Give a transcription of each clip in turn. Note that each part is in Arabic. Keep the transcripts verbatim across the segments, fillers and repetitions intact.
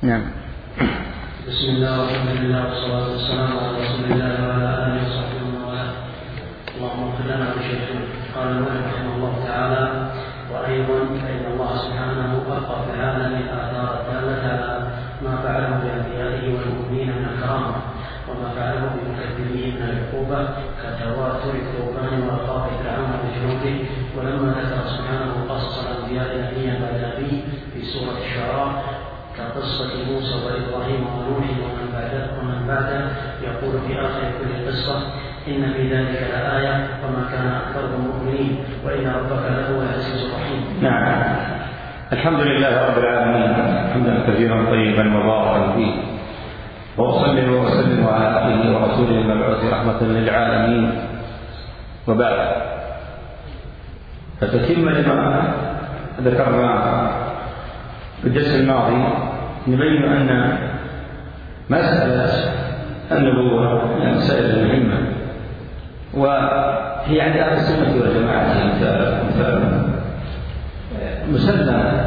نعم. بسم الله والحمد لله والصلاة والسلام على رسول الله وعلى آله وصحبه ومن والاه. اللهم اغفر لنا وشيخنا. قال المؤلف رحمه الله تعالى: وأيضا فإن الله سبحانه ألقى في العالم آثار الدالة على ما فعله بأنبيائه والمؤمنين من الكرامة، وما فعله بمكذبيه من العقوبة كتواتر الثوبان وأخاف فرعون بجنوده. ولما ذكر سبحانه قصص الأنبياء نبيا بعد نبي في سورة الشعراء كقصة موسى وإبراهيم ونوح ومن بعده ومن بعده يقول في آخر كل قصة: إن في ذلك لآية وما كان أكثرهم مؤمنين وإن ربك لهو العزيز الرحيم. نعم. الحمد لله رب العالمين حمدا كثيرا طيبا مباركا فيه، وأصلي وأسلم على عبده ورسوله المبعوث رحمة للعالمين، وبعد. فتتم لما ذكرنا في الدرس الماضي نبين أن مسألة النبوة من المسائل المهمة، وهي عند أهل السنة والجماعة مسلمة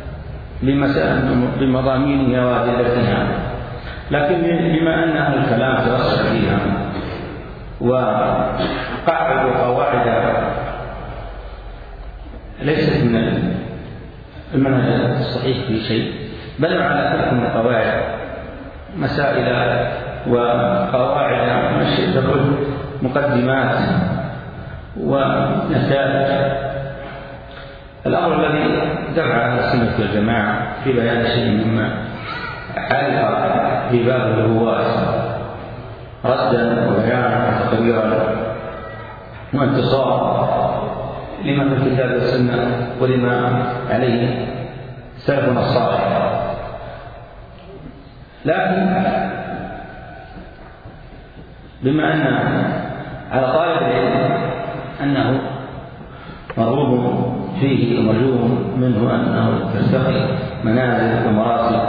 بمضامينها وأدلتها، لكن بما أن أهل الكلام توسع فيها وقعدوا قواعد ليست من المنهج الصحيح في شيء، بل على تلك القواعد مسائل وقواعد تقول مقدمات ونتائج. الأمر الذي دفع على السنة والجماعة في بيان شيء مما علق في باب النبوات ردا وبيانا وتقريرا وانتصارا لما في الكتاب والسنة ولما عليه سلفنا الصالح. لكن بما أن على طالب العلم أنه مرغوب فيه ومرجو منه أنه تستقي منازل ومراتب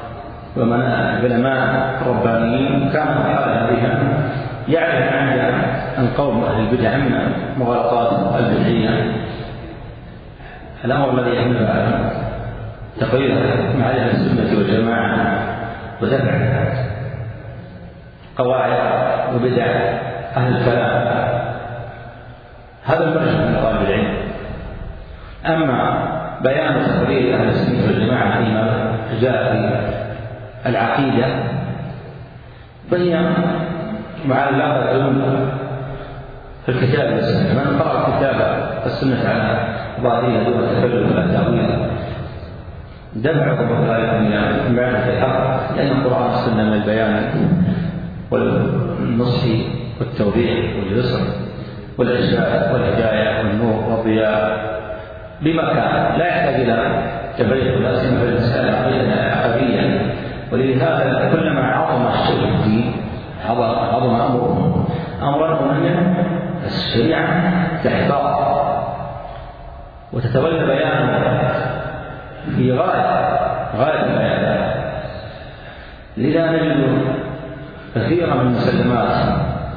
وعلماء ربانيين كانوا حالها بها، يعرف عند القوم أهل البدع من مغالطات البدعية الأمر الذي يحمل على تقرير معرفة السنة والجماعة ودفع قواعد وبدع أهل الكلام. هذا المرجع من طالب العلم. أما بيان تقرير أهل السنة والجماعة فيما جاء في العقيدة فهي معلقة في الكتاب والسنة. من قرأ كتاب السنة على ظاهرها دون تكلف ولا تأويل دفع ذلك من معرفة الحق، لأن القرآن والسنة من البيان والنصح والتوضيح واليسر والإرشاد والهداية والنور والضياء بمكان لا يحتاج إلى تبرير ولا سيما في المسألة عقدية. ولهذا كلما عظم الشيء في الدين عظم أمره أمرا من الشريعة تحتاط وتتولى بيانه في غاية غاية البيان. لذا نجد كثيرا من مسلمات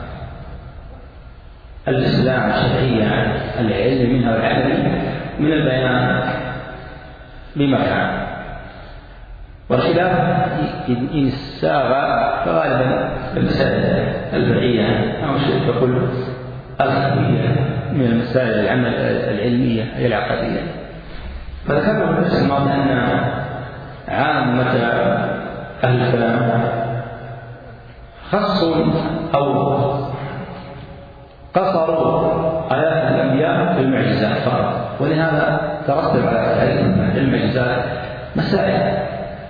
الإسلام الشرعية العلم منها والعمل من البيان بمكان، والخلاف إن ساغ فغالبا المسائل الفرعية أو شيء تقول الخفية من المسائل العمل العلمية أي العقدية. فذكرنا في الدرس الماضي أن عامة أهل الكلام خصوا أو قصروا آيات الأنبياء في المعجزات فقط، ولهذا ترتب على المعجزات مسائل.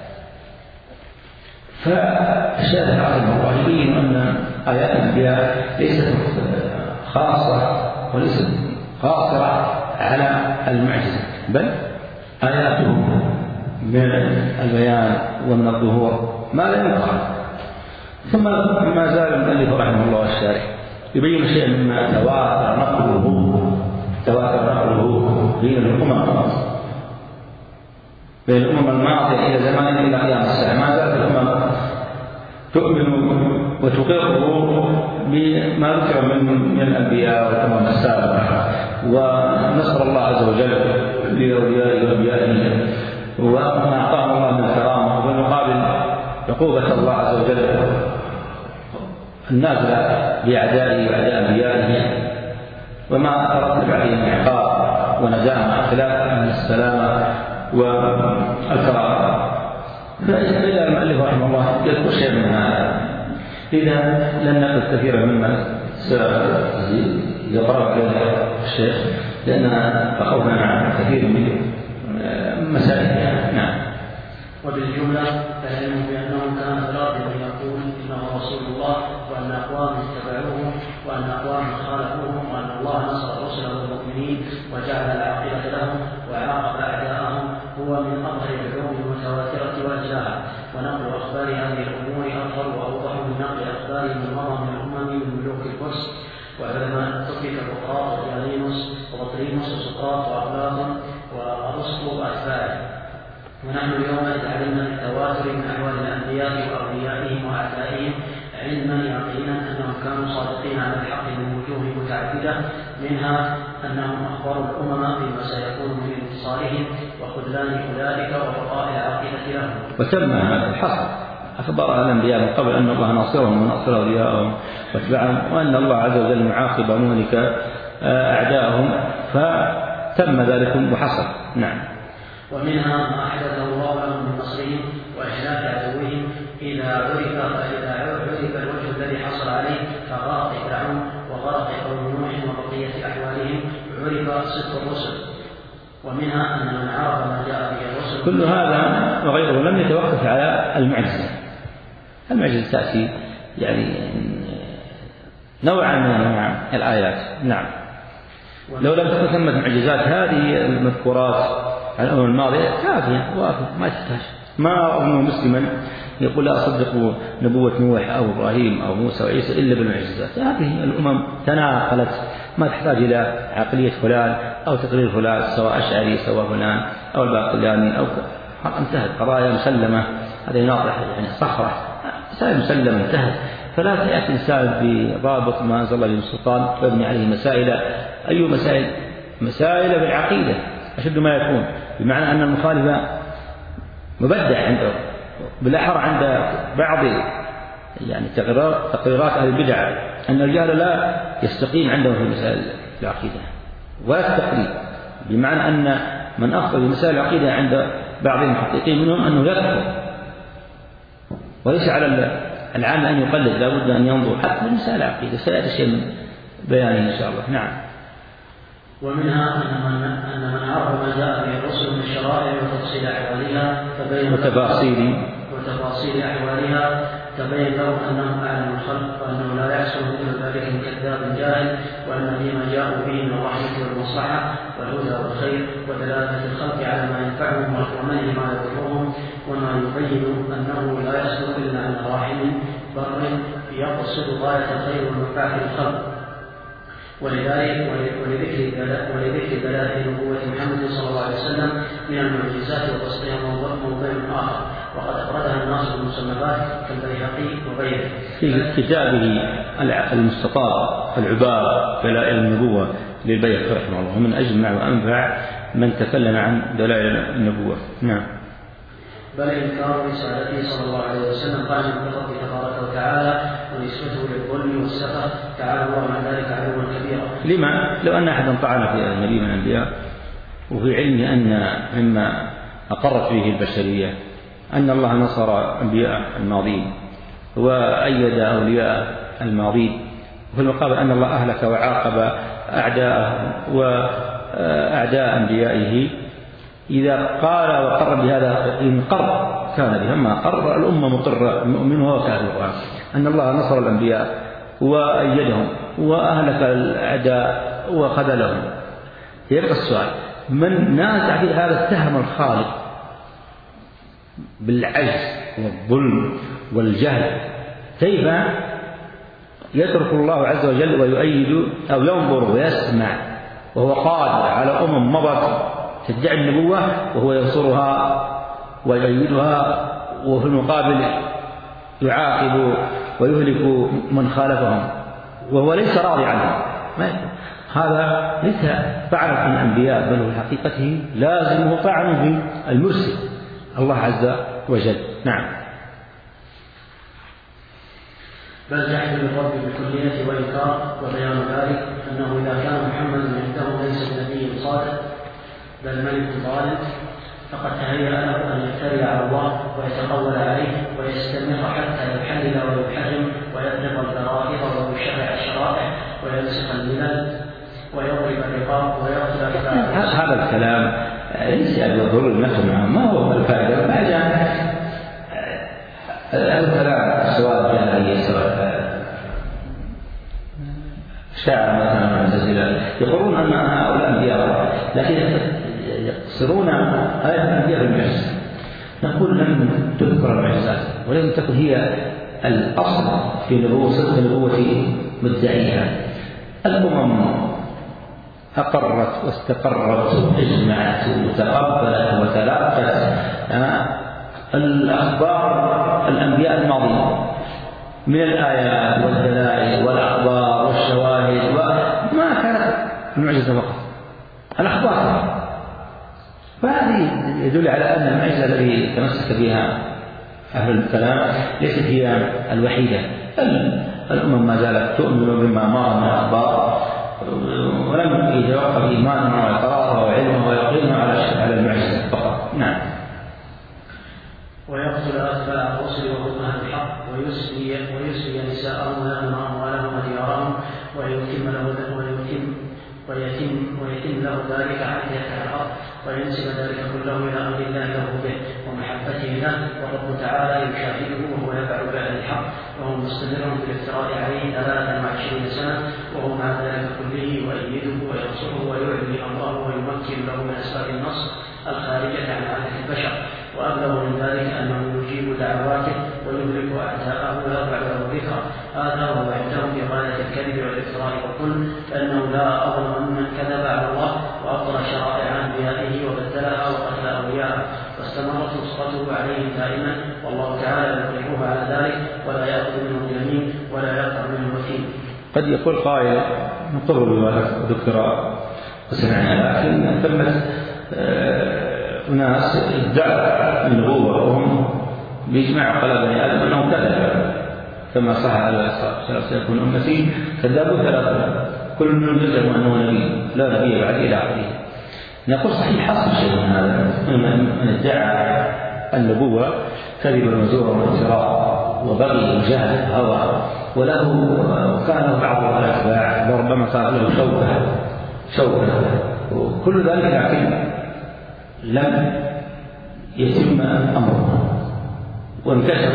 فالشاهد رحمه الله يبين أن آيات الأنبياء ليست خاصة وليست قاصرة على المعجزة، بل آياتهم من البيان ومن الظهور ما لا ينكر. ثم ما زال المؤلف رحمه الله الشارح يبين شيئا مما تواتر نقله تواتر نقله بين الأمم بين الأمم الماضية إلى زمان إلى قيام الساعة. ما زالت الأمم تؤمن وتقر بما ذكر من من الأنبياء والأمم السابقة، ونصر الله عز وجل لأوليائه وأنبيائه وما أعطاهم الله من الكرامة، وفي المقابل عقوبة الله عز وجل النازلة بأعدائه وأعداء أنبيائه وما ترتب عليه من عقاب وندامة خلاف من السلامة والكرامة. فإذا المؤلف رحمه الله يذكر شيء من هذا، إذا لن نقل كثيرا مما يقرأ عليه الشيخ لأننا أخذنا مع كثير من مسائلها. نعم. وبالجملة فالعلم بأنه كان راضيا يقول إنه رسول الله، وأن أقوام اتبعوه، وأن أقوام خالفوه، وأن الله نصر رسله المؤمنين وجعل العاقبة لهم وعاقب أعداءهم هو من أظهر العلوم المتواترة وأجلاها. ونقل أخبار هذه الأمور أظهر وأوضح من نقل أخبار من مضى من الأمم من ملوك الفرس وعلماء الطب كبقراط وديالينوس وبطريموس وسقراط وأفلاطون وأرسطو وأتباعه. ونحن اليوم إذ علمنا بالتواتر من أحوال الأنبياء وأوليائهم وأعدائهم علما يقينا أنهم كانوا صادقين على الحق من وجوه متعددة، منها أنهم أخبروا الأمم بما سيكون من انتصارهم وخذلان أولئك وبقاء العاقبة لهم. وتم هذا الحصر، أخبر الأنبياء من قبل أن الله ناصرهم ونصر أولياءهم واتبعهم، وأن الله عز وجل معاقب ومهلك أعداءهم، فتم ذلك وحصل. نعم. ومنها ما أحدثه الله لهم من نصرهم وإهلاك عدوهم إذا عرف فإذا عرف الوجه الذي حصل عليه كغرق فرعون وغرق قوم نوح وبقية أحوالهم عرف صدق الرسل. ومنها أن من عرف ما جاء به الرسل كل هذا وغيره لم يتوقف على المعجزة. المعجزة تأتي يعني نوعا من أنواع الآيات. نعم. لو لم تكن ثمة معجزات هذه المذكورات الأمم الماضية كافية وافية ما تحتاج. ما أظن مسلما يقول لا أصدق نبوة نوح أو إبراهيم أو موسى وعيسى إلا بالمعجزات. هذه الأمم تناقلت، ما تحتاج إلى عقلية فلان أو تقرير فلان، سواء أشعري سواء فلان أو الباقلاني أو انتهت قضايا مسلمة. هذا يناطح يعني صخرة مسائل مسلمة انتهت. فلا يأتي إنسان بضابط ما أنزل الله بالسلطان ويبني عليه مسائل. أي مسائل؟ مسائل بالعقيدة أشد ما يكون، بمعنى أن المخالف مبدع عنده، بالأحرى عند بعض يعني تقريرات أهل البدع أن الجهل لا يستقيم عنده في مسائل العقيدة ولا التقليد، بمعنى أن من أخطأ في مسائل العقيدة عند بعض المحققين منهم أنه يكفر، وليس على العام أن يقلد، لا بد أن ينظر حتى في مسائل العقيدة. سيأتي شيء من بيانه إن شاء الله. نعم. ومنها أن من, أن من عرف ما جاء به الرسل من الشرائع وتفصيل أحوالها تبين وتفاصيل وتفاصيل أحوالها تبين له أنهم أعلم الخلق، وأنه لا يحصل مثل ذلك من كذاب جاهل، وأن فيما جاءوا به من الرحمة والمصلحة والهدى والخير ودلالة الخلق على ما ينفعهم ومنه ما يضرهم، وما يبين أنه لا يحصل إلا عن راحم بر يقصد غاية الخير والمنفعة للخلق. ولذلك ولذكر ولذكر دلائل نبوة محمد صلى الله عليه وسلم من المعجزات وتصديق موضوع آخر، وقد أفردها الناس بالمصنفات كالبيهقي وغيره. في كتابه المستطاب العبار دلائل النبوة للبيهقي رحمه الله، ومن أجمع وأنفع من تكلم عن دلائل النبوة. نعم. بل إنكار رسالته صلى الله عليه وسلم قائم بالرب تبارك وتعالى ونسبته للظلم والسفه، تعالى الله عن ذلك علوا كبيرا. لما لو أن أحدا طعن في النبي من الأنبياء وفي علمه أن مما أقرت به البشرية أن الله نصر أنبياء الماضين وأيد أولياء الماضين، وفي المقابل أن الله أهلك وعاقب أعداءه وأعداء أنبيائه، إذا قال وقر بهذا إن قر كان به، أما قر الأمة مقرة المؤمن وهو كافر أن الله نصر الأنبياء وأيدهم وأهلك الأعداء وخذلهم. يبقى السؤال: من نازع في هذا اتهم الخالق بالعجز والظلم والجهل، كيف يترك الله عز وجل ويؤيد أو ينظر ويسمع وهو قادر على أمم مضت تدعي النبوة وهو ينصرها ويؤيدها، وفي المقابل يعاقب ويهلك من خالفهم وهو ليس راضي عنهم؟ هذا ليس طعن في الأنبياء، بل هو حقيقته لازمه طعن في المرسل الله عز وجل. نعم. بل جحد بالرب بالكلية وإنكار، وبيان ذلك أنه إذا كان محمد عنده ليس بنبي صادق بل ملك ظالم فقد تهيأ له أن يفتري على الله ويتقول عليه ويستمر حتى يحلل ويحرم ويبلغ الفرائض ويشرع الشرائع ويمسك الملل ويضرب الرقاب ويقتل الفاعل. هذا الكلام ليس بالضروري نفهم معه، ما هو الفائدة؟ ما جاء الكلام سواء جاهلية سواء شاعر مثلا معتزلة يقولون أن هؤلاء أنبياء، لكن يقصرون آية الأنبياء بالمعجزة. نقول لم تذكر المعجزات ولم تكن هي الأصل في نبوة صدق نبوة مدعيها. الأمم أقرت واستقرت وأجمعت وتقبلت وتلقت الأخبار الأنبياء الماضيين من الآيات والدلائل والأخبار والشواهد، وما كانت المعجزة فقط الأخبار. فهذه يدل على أن المعجزة التي تمسك بها أهل الكلام ليست هي الوحيدة. الأمم ما زالت تؤمن بما مر من الأخبار ولم يتوقف إيمانها وإقرارها وعلمها ويقينها على المعجزة فقط. نعم. ويقتل أتباع الرسل وهم أهل الحق ويسري ويسري نساءهم ويمنع أموالهم وديارهم ويتم له ويتم ويتم ويتم له ذلك حتى يفتح الأرض وينسب ذلك كله إلى أمر الله له به ومحبته له، والرب تعالى يشاهده وهو يفعل بأهل الحق وهو مستمر بالافتراء عليه ثلاثا وعشرين سنة وهو مع ذلك كله ويؤيده وينصره ويعلي أمره ويمكن له من أسباب النصر الخارجة عن عادة البشر. وأبلغ من ذلك أنه يجيب دعواته ويهلك أعداءه ويرفع له ذكره. هذا هو عندهم في غاية الكذب والافتراء والظلم، فإنه لا أظلم ممن كذب على الله وأبطل شرائع أنبيائه وبدلها وقتل أولياءه، واستمرت نصرته عليهم دائما، والله تعالى يطلقه على ذلك ولا يأخذ منه اليمين ولا يقطع منه الوثيق. قد يقول قائل نقر بما ذكر وسمعنا، لكن ثمة أناس ادعوا النبوة وهم بإجماع قال بني آدم أنه كذب، كما صح على سيكون أمتي كذابوا ثلاثة كل منهم يزعم أنه نبي لا نبي بعد إلى آخره. نقول صحيح حصل شيء من هذا، من ادعى النبوة كذبا وزورا وافتراء وبغي وجهل هوى وله وكان له بعض الأتباع وربما كان له شوكة شوكة وكل ذلك، لكن لم يتم أمره وانكشف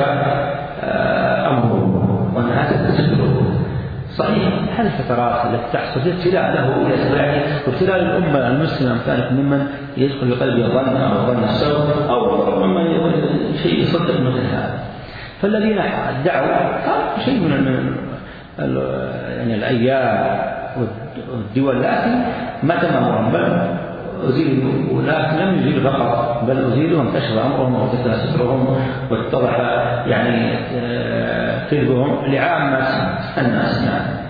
أمره والناس تستكبروا. صحيح هذه الفترات التي تحصل ابتلاء له لأتباعه وابتلاء الأمة المسلمة كانت ممن يدخل بقلبه ظن أو ظن السوء أو ربما شيء يصدق مثل هذا. فالذين ادعوا كان شيء من يعني الأيام والدول، لكن ما تم أمرهم بل أزيلوا، ولكن لم يزيلوا فقط بل أزيلوا وانكشف أمرهم وانكشف سترهم واتضح يعني كذبهم لعامة الناس.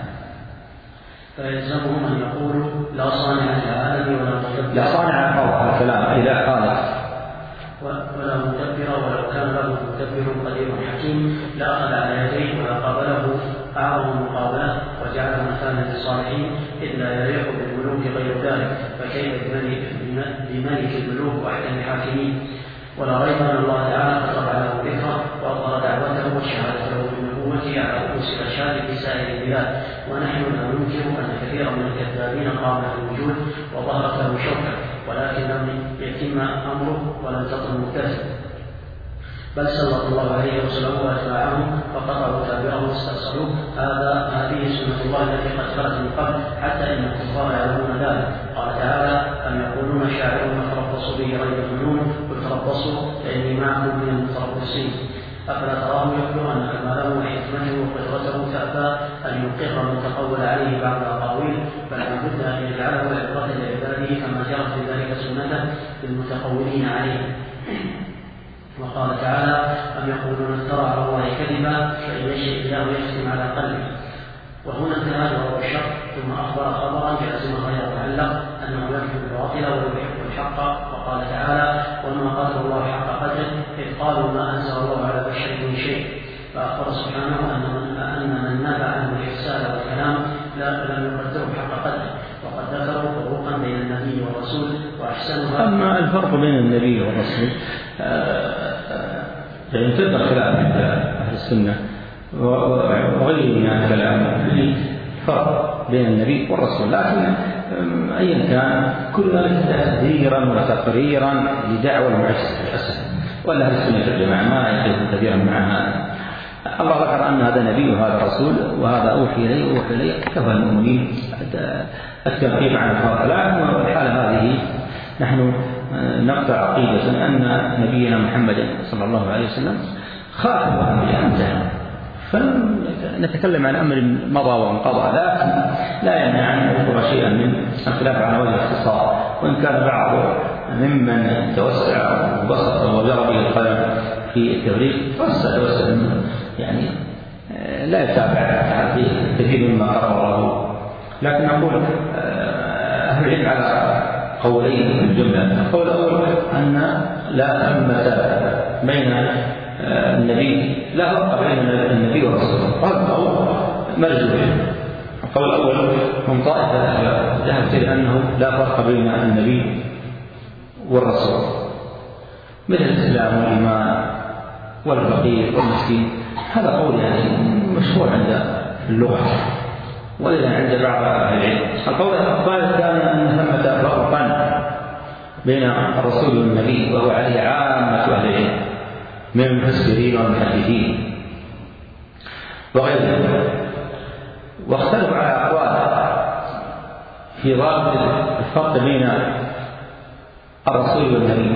فيلزمهم أن يقولوا لا صانع للعالم ولا مدبر، لا صانع فوق الكلام أي لا خالق ولا مدبر، ولو كان له مدبر قدير حكيم لأخذ على يديه ولا قابله أعظم المقابلة وجعله مثالا للصالحين، إذ لا يليق بالملوك غير ذلك، فكيف بملك الملوك وأحكم الحاكمين. ولا ريب أن الله تعالى قد له ذكره وأظهر دعوته وشهادته بالنبوة على رؤوس الأشهاد في سائر البلاد، ونحن لا ننكر أن كثيرا من الكذابين قام بالوجود وظهرت له شوكة، ولكن لم يتم أمره ولم تقم مبتسم، بل سلط الله عليه وسلم وأتباعهم فقطعوا تابعه واستأصلوه. هذا هذه سنة الله التي قد خلت من قبل حتى إن الكفار يعلمون ذلك. قال تعالى أم يقولون شاعر نتربص به ريب الجنون قل تربصوا فإني معكم من المتربصين. أفلا تراه يخبر أن كماله وحكمته وقدرته تأبى أن يقر من تقول عليه بعض الأقاويل، بل لابد أن يجعله عبرة لعباده كما جرت بذلك سنته للمتقولين عليه. وقال تعالى أم يقولون افترى على الله كذبا فإن يشاء الله يختم على قلبه. وهنا انتهى جواب الشر ثم أخبر خبرا جازما غير معلق أنه يكتب الباطل ويحب الحق. وقال تعالى وما قدر الله حق قدره قالوا ما أنزل الله على بشر من شيء، فأخبر سبحانه أن من أن من نابع عنه الحساب والكلام لا لم يقدره حق قدره، وقد ذكروا فروقا بين النبي والرسول وأحسنها. أما الفرق بين النبي والرسول يمتد خلاف عند أهل السنة وغيره من الكلام في فرق بين النبي والرسول، لكن أيا كان كل ذلك تقديرا وتقريرا لدعوى المؤسسة، ولا أهل السنة الجماعة ما يختلف كثيرا مع هذا. الله ذكر أن هذا نبي وهذا رسول وهذا أوحي إليه وأوحي إليه، كفى المؤمنين التنقيب عن هؤلاء. والحالة هذه نحن نقطع عقيدة أن نبينا محمد صلى الله عليه وسلم خاتم الأنبياء انتهى، فنتكلم عن أمر مضى وانقضى، لكن لا يمنع أن يذكر شيئا من الخلاف على وجه الاختصار، وإن كان بعض ممن توسع وبسط وجرى به القلم في التبرير توسع توسع يعني لا يتابع في كثير مما قرره. لكن نقول أهل العلم على قولين في الجملة. القول الأول أن لا ثمة بين النبي لا فرق بين النبي والرسول، هذا القول مرجوح. القول الأول من طائفة ذهبت إلى أنه لا فرق بين النبي والرسول، مثل الإسلام والإيمان والفقير والمسكين، هذا قول يعني مشهور عند اللغة وإذا عند بعض أهل العلم. القول الثالث كان أن ثمة فرقا بين الرسول والنبي، وهو عليه عامة أهل العلم من المفسرين والمحدثين وغيرهم، واختلفوا على أقوال في ضابط الفرق بين الرسول والنبي.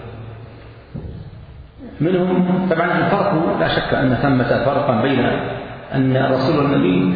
منهم طبعا الفرق لا شك أن ثمة فرقا بين أن الرسول والنبي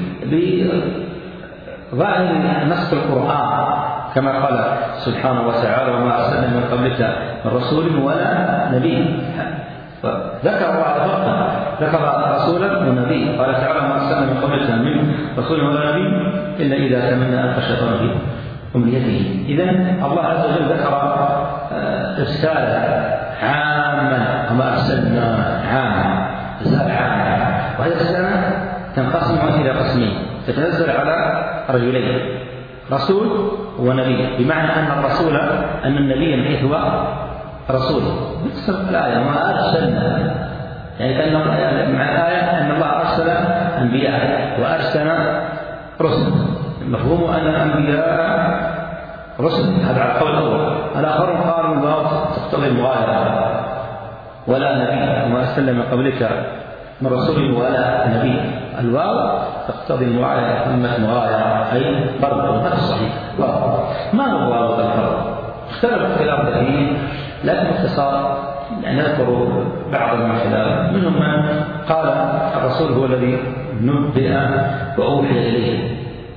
بظاهر نص القرآن كما قال سبحانه وتعالى وما أرسلنا من قبلك من رسول ولا نبي، ذكر بعض فرقا، ذكر رسولا ونبي، قال تعالى ما أرسلنا من قبلك من رسول ولا نبي إلا إذا تمنى ألقى الشيطان في أمنيته. إذن الله عز وجل ذكر رسالة عامة وما أرسلنا عامة، رسالة عامة، وهذه الرسالة تنقسم إلى قسمين، تتنزل على رجلين رسول ونبي، بمعنى أن الرسول أن النبي من حيث هو رسول بتسبب الآية وما أرسلنا، يعني كأن مع الآية أن الله أرسل أنبياء وأرسل رسل، مفهوم أن الأنبياء رسل، هذا على القول الأول. الآخرون قالوا الواو تقتضي المغايرة ولا نبي وما أرسلنا من قبلك من رسول ولا نبي، الواو تقتضي المغايرة، أما المغايرة أي فرق، وهذا الصحيح. ما هو الواو الفرق؟ اختلف اختلاف كثير، لكن باختصار نذكر بعض الخلاف. منهم من قال الرسول هو الذي نبئ وأوحي إليه،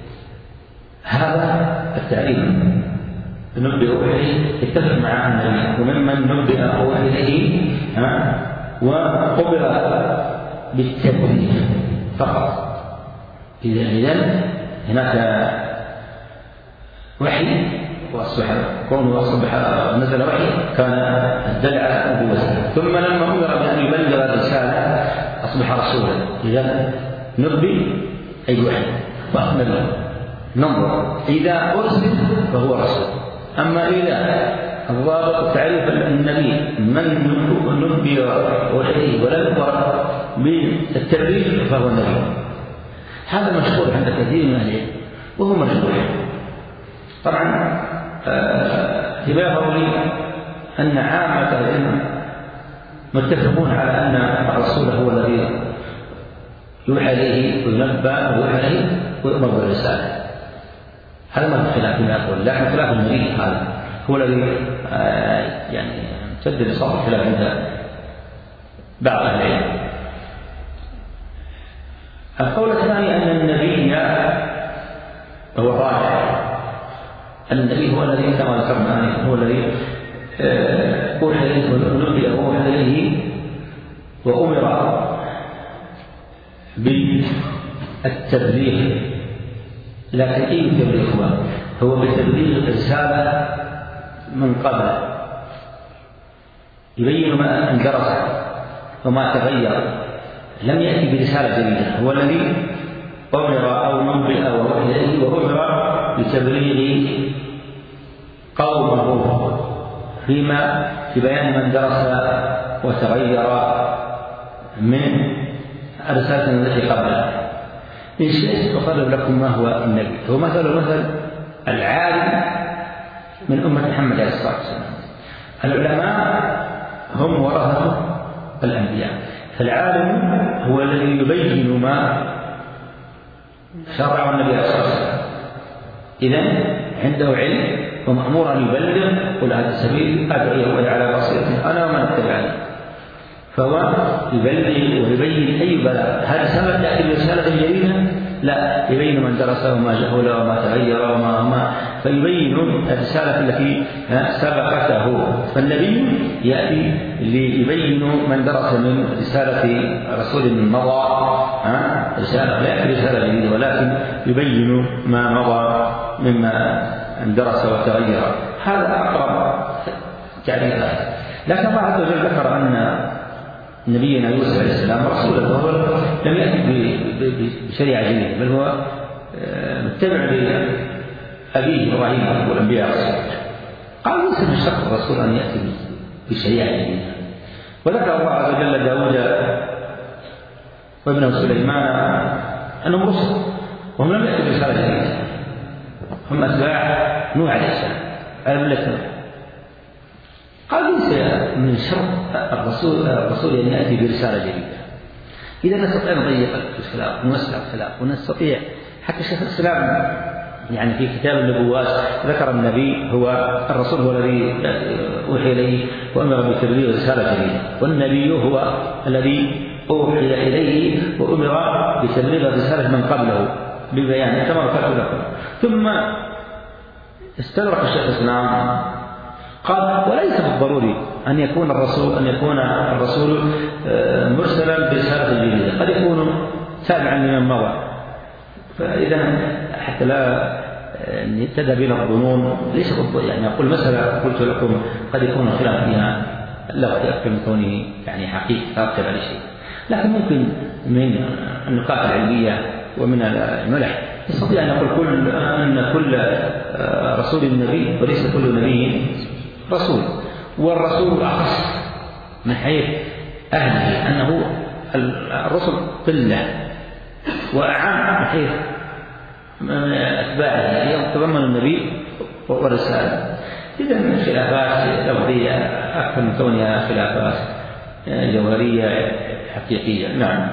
هذا التعريف نبئ وأوحي يتفق مع النبي، وممن نبئ وأوحي إليه وقبل بالتبرير فقط. إذن هناك وحي وأصبح كونه أصبح نزل وحي كان الدل على نبوته، ثم لما أمر بأن يبلغ الرسالة أصبح رسولا. إذن نبي أي وحي وأكمل ننظر إذا أرسل فهو رسول. أما إذا الضابط تعريف النبي من نبي وحيه ولم يقر بالتبرير فهو النبي، هذا مشهور عند كثير من العلم وهو مشهور. طبعا انتباهوا لي أن عامة العلم متفقون على أن الرسول هو الذي يوحى إليه وينبأ ويوحى إليه ويؤمر بالرسالة، هذا ما في خلاف ما أقول، لكن خلاف النبي هذا هو الذي يعني امتد لصاحب الخلاف عند بعض أهل العلم. القول الثاني أن النبي هو الراجح، النبي هو الذي كما ذكرنا هو الذي أوحي إليه ونبئ وأوحي إليه وأمر بالتبليغ، لكن أي تبليغ هو؟ هو بتبليغ الرسالة من قبل، يبين ما اندرس وما تغير، لم يأتي برسالة جديدة، هو الذي أمر أو نبئ ووحي إليه وأمر بتبليغ قومه فيما في بيان من درس وتغير من الرسالة التي قبلها. إن شئت أقرب لكم ما هو النبي، هو مثل مثل العالم من أمة محمد عليه الصلاة والسلام. العلماء هم ورثة الأنبياء، فالعالم هو الذي يبين ما شرع النبي عليه الصلاة والسلام، إذن عنده علم ومأمور أن يبلغ، قل هذا السبيل أدعو على بصيرة أنا ومن اتبعني، فهو يبلغ ويبين أي بلاغ. هل رسالة تأتي برسالة جديدة؟ لا، يبين من درس وما جهل وما تغير وما ما فيبين الرسالة التي سبقته. فالنبي يأتي ليبين من درس من رسالة رسول مضى، رسالة لا يأتي رسالة جديدة، ولكن يبين ما مضى مما درس وتغير. هذا أقرب تعريفات. لكن الله عز وجل ذكر أن نبينا يوسف عليه السلام رسول الله لم يأتي بشريعة جديدة، بل هو متبع لأبيه إبراهيم والأنبياء الصالحين. قال ليس من شرط الرسول أن يأتي بشريعة جديدة. وذكر الله عز وجل داود وابنه سليمان أنهم رسل وهم لم يأتوا برسالة جديدة، هم أتباع نوح عليه السلام على ملة نوح. قال ليس من شرط الرسول الرسول أن يأتي برسالة جديدة. إذا نستطيع أن نضيق الخلاف ونوسع الخلاف ونستطيع، حتى شيخ الإسلام يعني في كتاب النبوات ذكر النبي هو الرسول هو الذي أوحي إليه وأمر بتبليغ رسالة جديدة، والنبي هو الذي أوحي إليه وأمر بتبليغ رسالة من قبله ببيان كما ذكرت لكم. ثم استدرك الشيخ الإسلام قال وليس بالضروري أن يكون الرسول أن يكون الرسول مرسلا برسالة جديدة، قد يكون تابعا لمن مضى. فإذا حتى لا تذهب إلى الظنون ليس بالضروري، يعني أقول مسألة قلت لكم قد يكون الخلاف فيها لا أكثر من كونه يعني حقيقي أكثر على شيء، لكن ممكن من النقاط العلمية ومن الملح يستطيع أن يقول كل أن كل رسول نبي وليس كل نبي رسول، والرسول أخص من حيث أهله أنه الرسل قلة، وأعم من حيث أتباعه يتضمن النبي والرسالة. إذا من خلافات لفظية أكثر من كونها خلافات جوهرية حقيقية. نعم.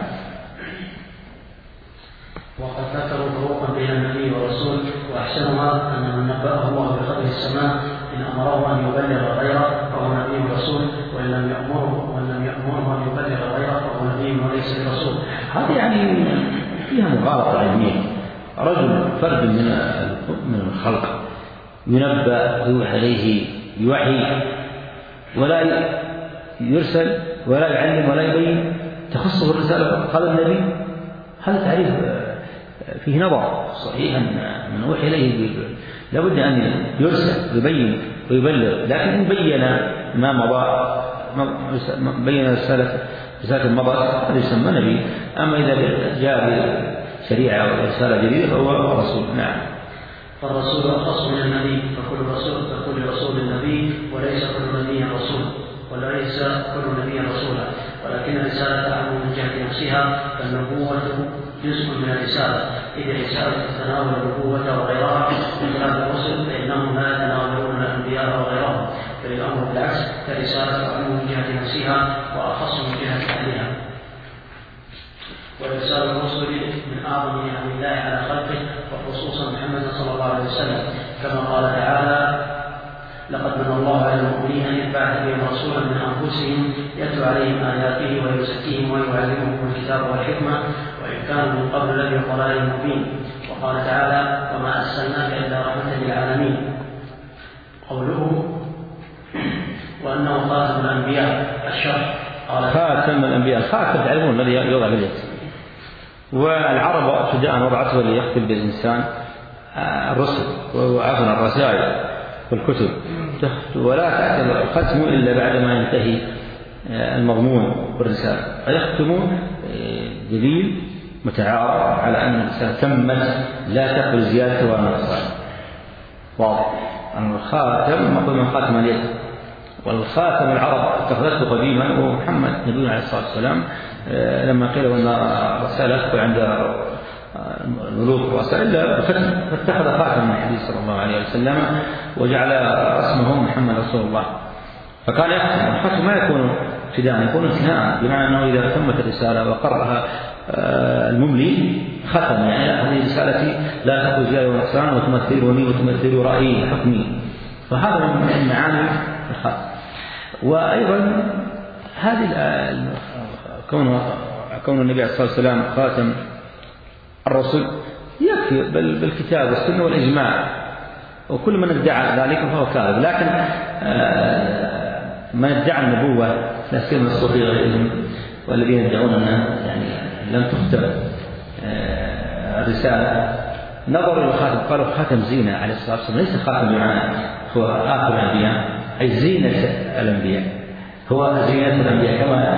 وقد ذكروا فروقا بين النبي والرسول، واحسنها ان من نبأه الله بخبر السماء ان امره ان يبلغ غيره فهو نبي ورسول، وان لم يامره وان لم يامره ان يبلغ غيره فهو نبي وليس برسول. هذا يعني فيها مغالطه علميه. رجل فرد من من الخلق ينبأ ويوحى اليه بوحي ولا يرسل ولا يعلم ولا يبين، تخصه الرساله هذا النبي، هذا تعريف فيه نظر. صحيح أن من أوحي إليه لابد أن يرسل ويبين ويبلغ، لكن إن بين ما مضى بين رسالة رسالة مضى هذا يسمى نبي. أما إذا جاء بشريعة أو رسالة جديدة فهو رسول. نعم. فالرسول أخص من النبي، فكل رسول فكل رسول النبي وليس كل نبي رسول، وليس كل نبي رسولا، ولكن الرسالة أعم من جهة نفسها، فالنبوة جزء من الرسالة، إذ الرسالة تتناول النبوة وغيرها، بخلاف الرسل فإنهم لا يتناولون الأنبياء وغيرهم، بل الأمر بالعكس، فالرسالة أعم من جهة نفسها وأخص من جهة أهلها. وإرسال الرسل من أعظم نعم الله على خلقه، وخصوصا محمد صلى الله عليه وسلم، كما قال تعالى: لقد من الله على المؤمنين إذ بعث بهم رسولا من أنفسهم يتلو عليهم آياته ويزكيهم ويعلمهم الكتاب والحكمة وإن كانوا من قبل لفي ضلال مبين. وقال تعالى: وما أرسلناك إلا رحمة للعالمين. قوله وأنه خاتم الأنبياء الشرح. خاتم الأنبياء، خاتم تعلمون الذي يوضع باليد، والعرب ابتداء وضعته ليختم بالإنسان الرسل وعفوا الرسائل والكتب، ولا تعتبر الختم إلا بعدما ينتهي المضمون بالرسالة، فيختم دليل متعارف على أن الرسالة تمت لا تقبل زيادة ولا نقصان. واضح أن الخاتم مقول من خاتم اليد، والخاتم العرب اتخذته قديما، ومحمد نبينا عليه الصلاة والسلام لما قيل أن الرسالة تدخل عند الملوك والرسائل فاتخذ خاتم من الحديث صلى الله عليه وسلم وجعل اسمه محمد رسول الله، فكان يختم. الختم ما يكون ابتداء، يكون انتهاء، بمعنى أنه إذا تمت الرسالة وقرأها المملي ختم، يعني هذه رسالتي لا تقول زيادة ونقصان وتمثلني وتمثل رأيي حكمي، فهذا من معاني الختم. وأيضا هذه كون كون النبي عليه الصلاة والسلام خاتم الرسل يكفي بالكتاب والسنة والإجماع، وكل من ادعى ذلك فهو كاذب. لكن من ادعى النبوة لا سيما الصوفية والذين يدعون أن يعني لم تختم الرسالة نظروا إلى الخاتم قالوا خاتم زينة عليه الصلاة والسلام، ليس خاتم بمعنى هو آخر الأنبياء، أي زينة الأنبياء، هو زينة الأنبياء كما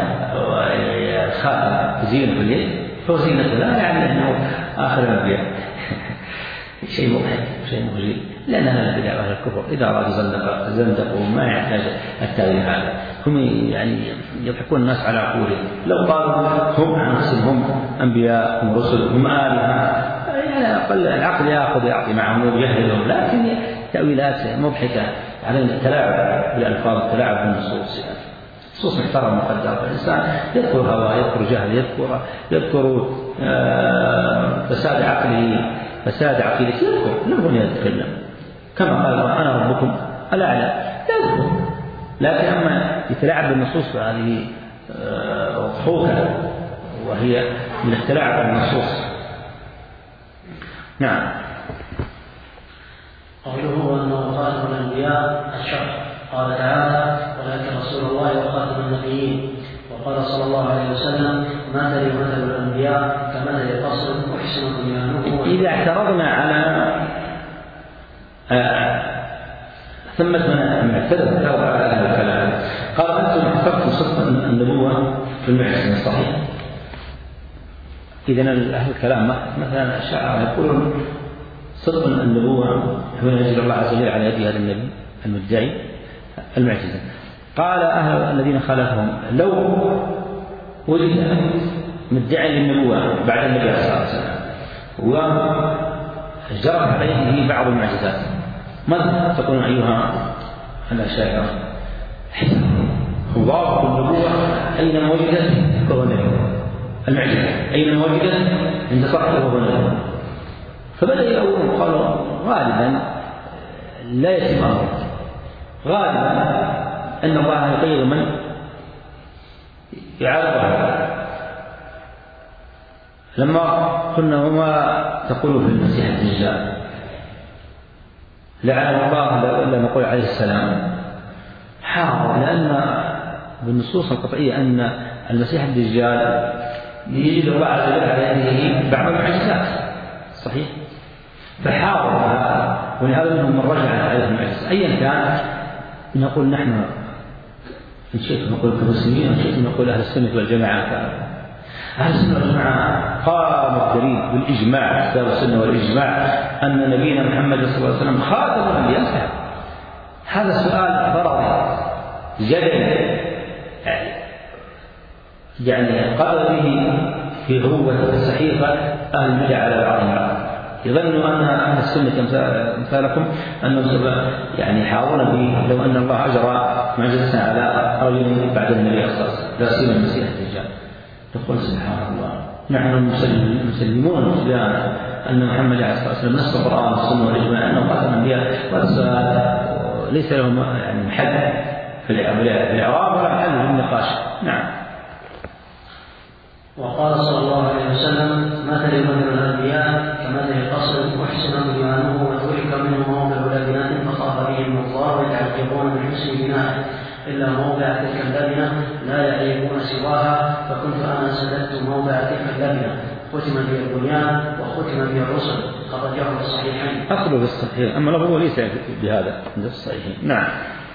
خاتم زينة اليد فهو زينة، لا يعني أنه آخر الأنبياء. شيء مضحك شيء مخجل، لأن هذا البدع وأهل الكفر إذا أرادوا زندقوا ما يحتاج التأويل هذا، هم يعني يضحكون الناس على عقولهم. لو قالوا هم عن نفسهم أنبياء هم رسل هم آلهة، يعني أقل العقل يأخذ يعطي معهم ويجهلهم، لكن تأويلات مضحكة على التلاعب بالألفاظ، التلاعب بالنصوص. نصوص محترمة مقدرة، فالإنسان يذكر هوى، يذكر جهل، يذكر يذكر آه فساد عقله، فساد عقيدته، يذكر نبغى يتكلم كما قال الله أنا ربكم الأعلى، يذكر. لكن أما يتلاعب بالنصوص فهذه ضحوكة وهي من التلاعب بالنصوص. نعم. قوله أنه خاتم الأنبياء الشرع، قال تعالى ولكن رسول الله وخاتم النبيين، وقال صلى الله عليه وسلم مثل مثل الأنبياء كمثل قصر أحسن بنيانه. إذا اعترضنا على آه ثمة من اعترض على هذا الكلام قال أنتم حفظتم صدق النبوة في المعجزة الصحيح. إذن أهل الكلام مثلا الشاعر يقولون صدق النبوة هو ينزل الله عز وجل على يد هذا النبي المدعي المعجزة. قال أهل الذين خالفهم لو وجد مدعي للنبوة بعد النبي صلى الله عليه وسلم وجرت عليه بعض المعجزات ماذا تقولون أيها الأشاعرة؟ ضابط النبوة أينما وجدت فهو النبي، المعجزة أينما وجدت عند صاحبه فهو النبي. فبدأ يقولون قالوا غالبا لا يتم أمر، غالبا أن الله يقيد من يعرض. لما قلنا وما تقول في المسيح الدجال لعن الله إلا نقول عليه السلام، حاضر لأن بالنصوص القطعية أن المسيح الدجال يجد الله عز وجل على يده بعض المعجزات صحيح، فحاضر ولهذا منهم من رجع على المعجزة. أيا كان نقول نحن إن شئت نقول كمسلمين، إن شئت نقول أهل السنة والجماعة. أهل السنة والجماعة قام الدليل بالإجماع، كتاب السنة والإجماع أن نبينا محمد صلى الله عليه وسلم خاتم الأنبياء. هذا السؤال فرضي جدل يعني قضى به في هوة الصحيفة أهل البدع على بعضهم، يظنوا أن أهل السنة مثالكم أنهم يعني حاولوا به لو أن الله أجرى معجزة على رجل بعد النبي صلى الله عليه وسلم لا سيما المسيح الدجال. تقول سبحان الله نحن مسلمون مسلمون أن محمد عليه الصلاة والسلام نص القرآن والسنة والإجماع أنه خاتم الأنبياء، وليس لهم يعني محل في الإعراب ولا محل في النقاش. نعم. وقال صلى الله عليه وسلم مثل مثل الأنبياء كمثل قصر أحسن بنيانه وترك منه موضع لبنة فطاف به النظار يتعجبون من حسن بنائه إلا موضع تلك اللبنة لا يعيبون سواها، فكنت أنا سددت موضع تلك اللبنة ختم به البنيان وختم به الرسل خرجه في الصحيحين. أخذه في الصحيحين، أما لفظه ليس بهذا عند الصحيحين. نعم.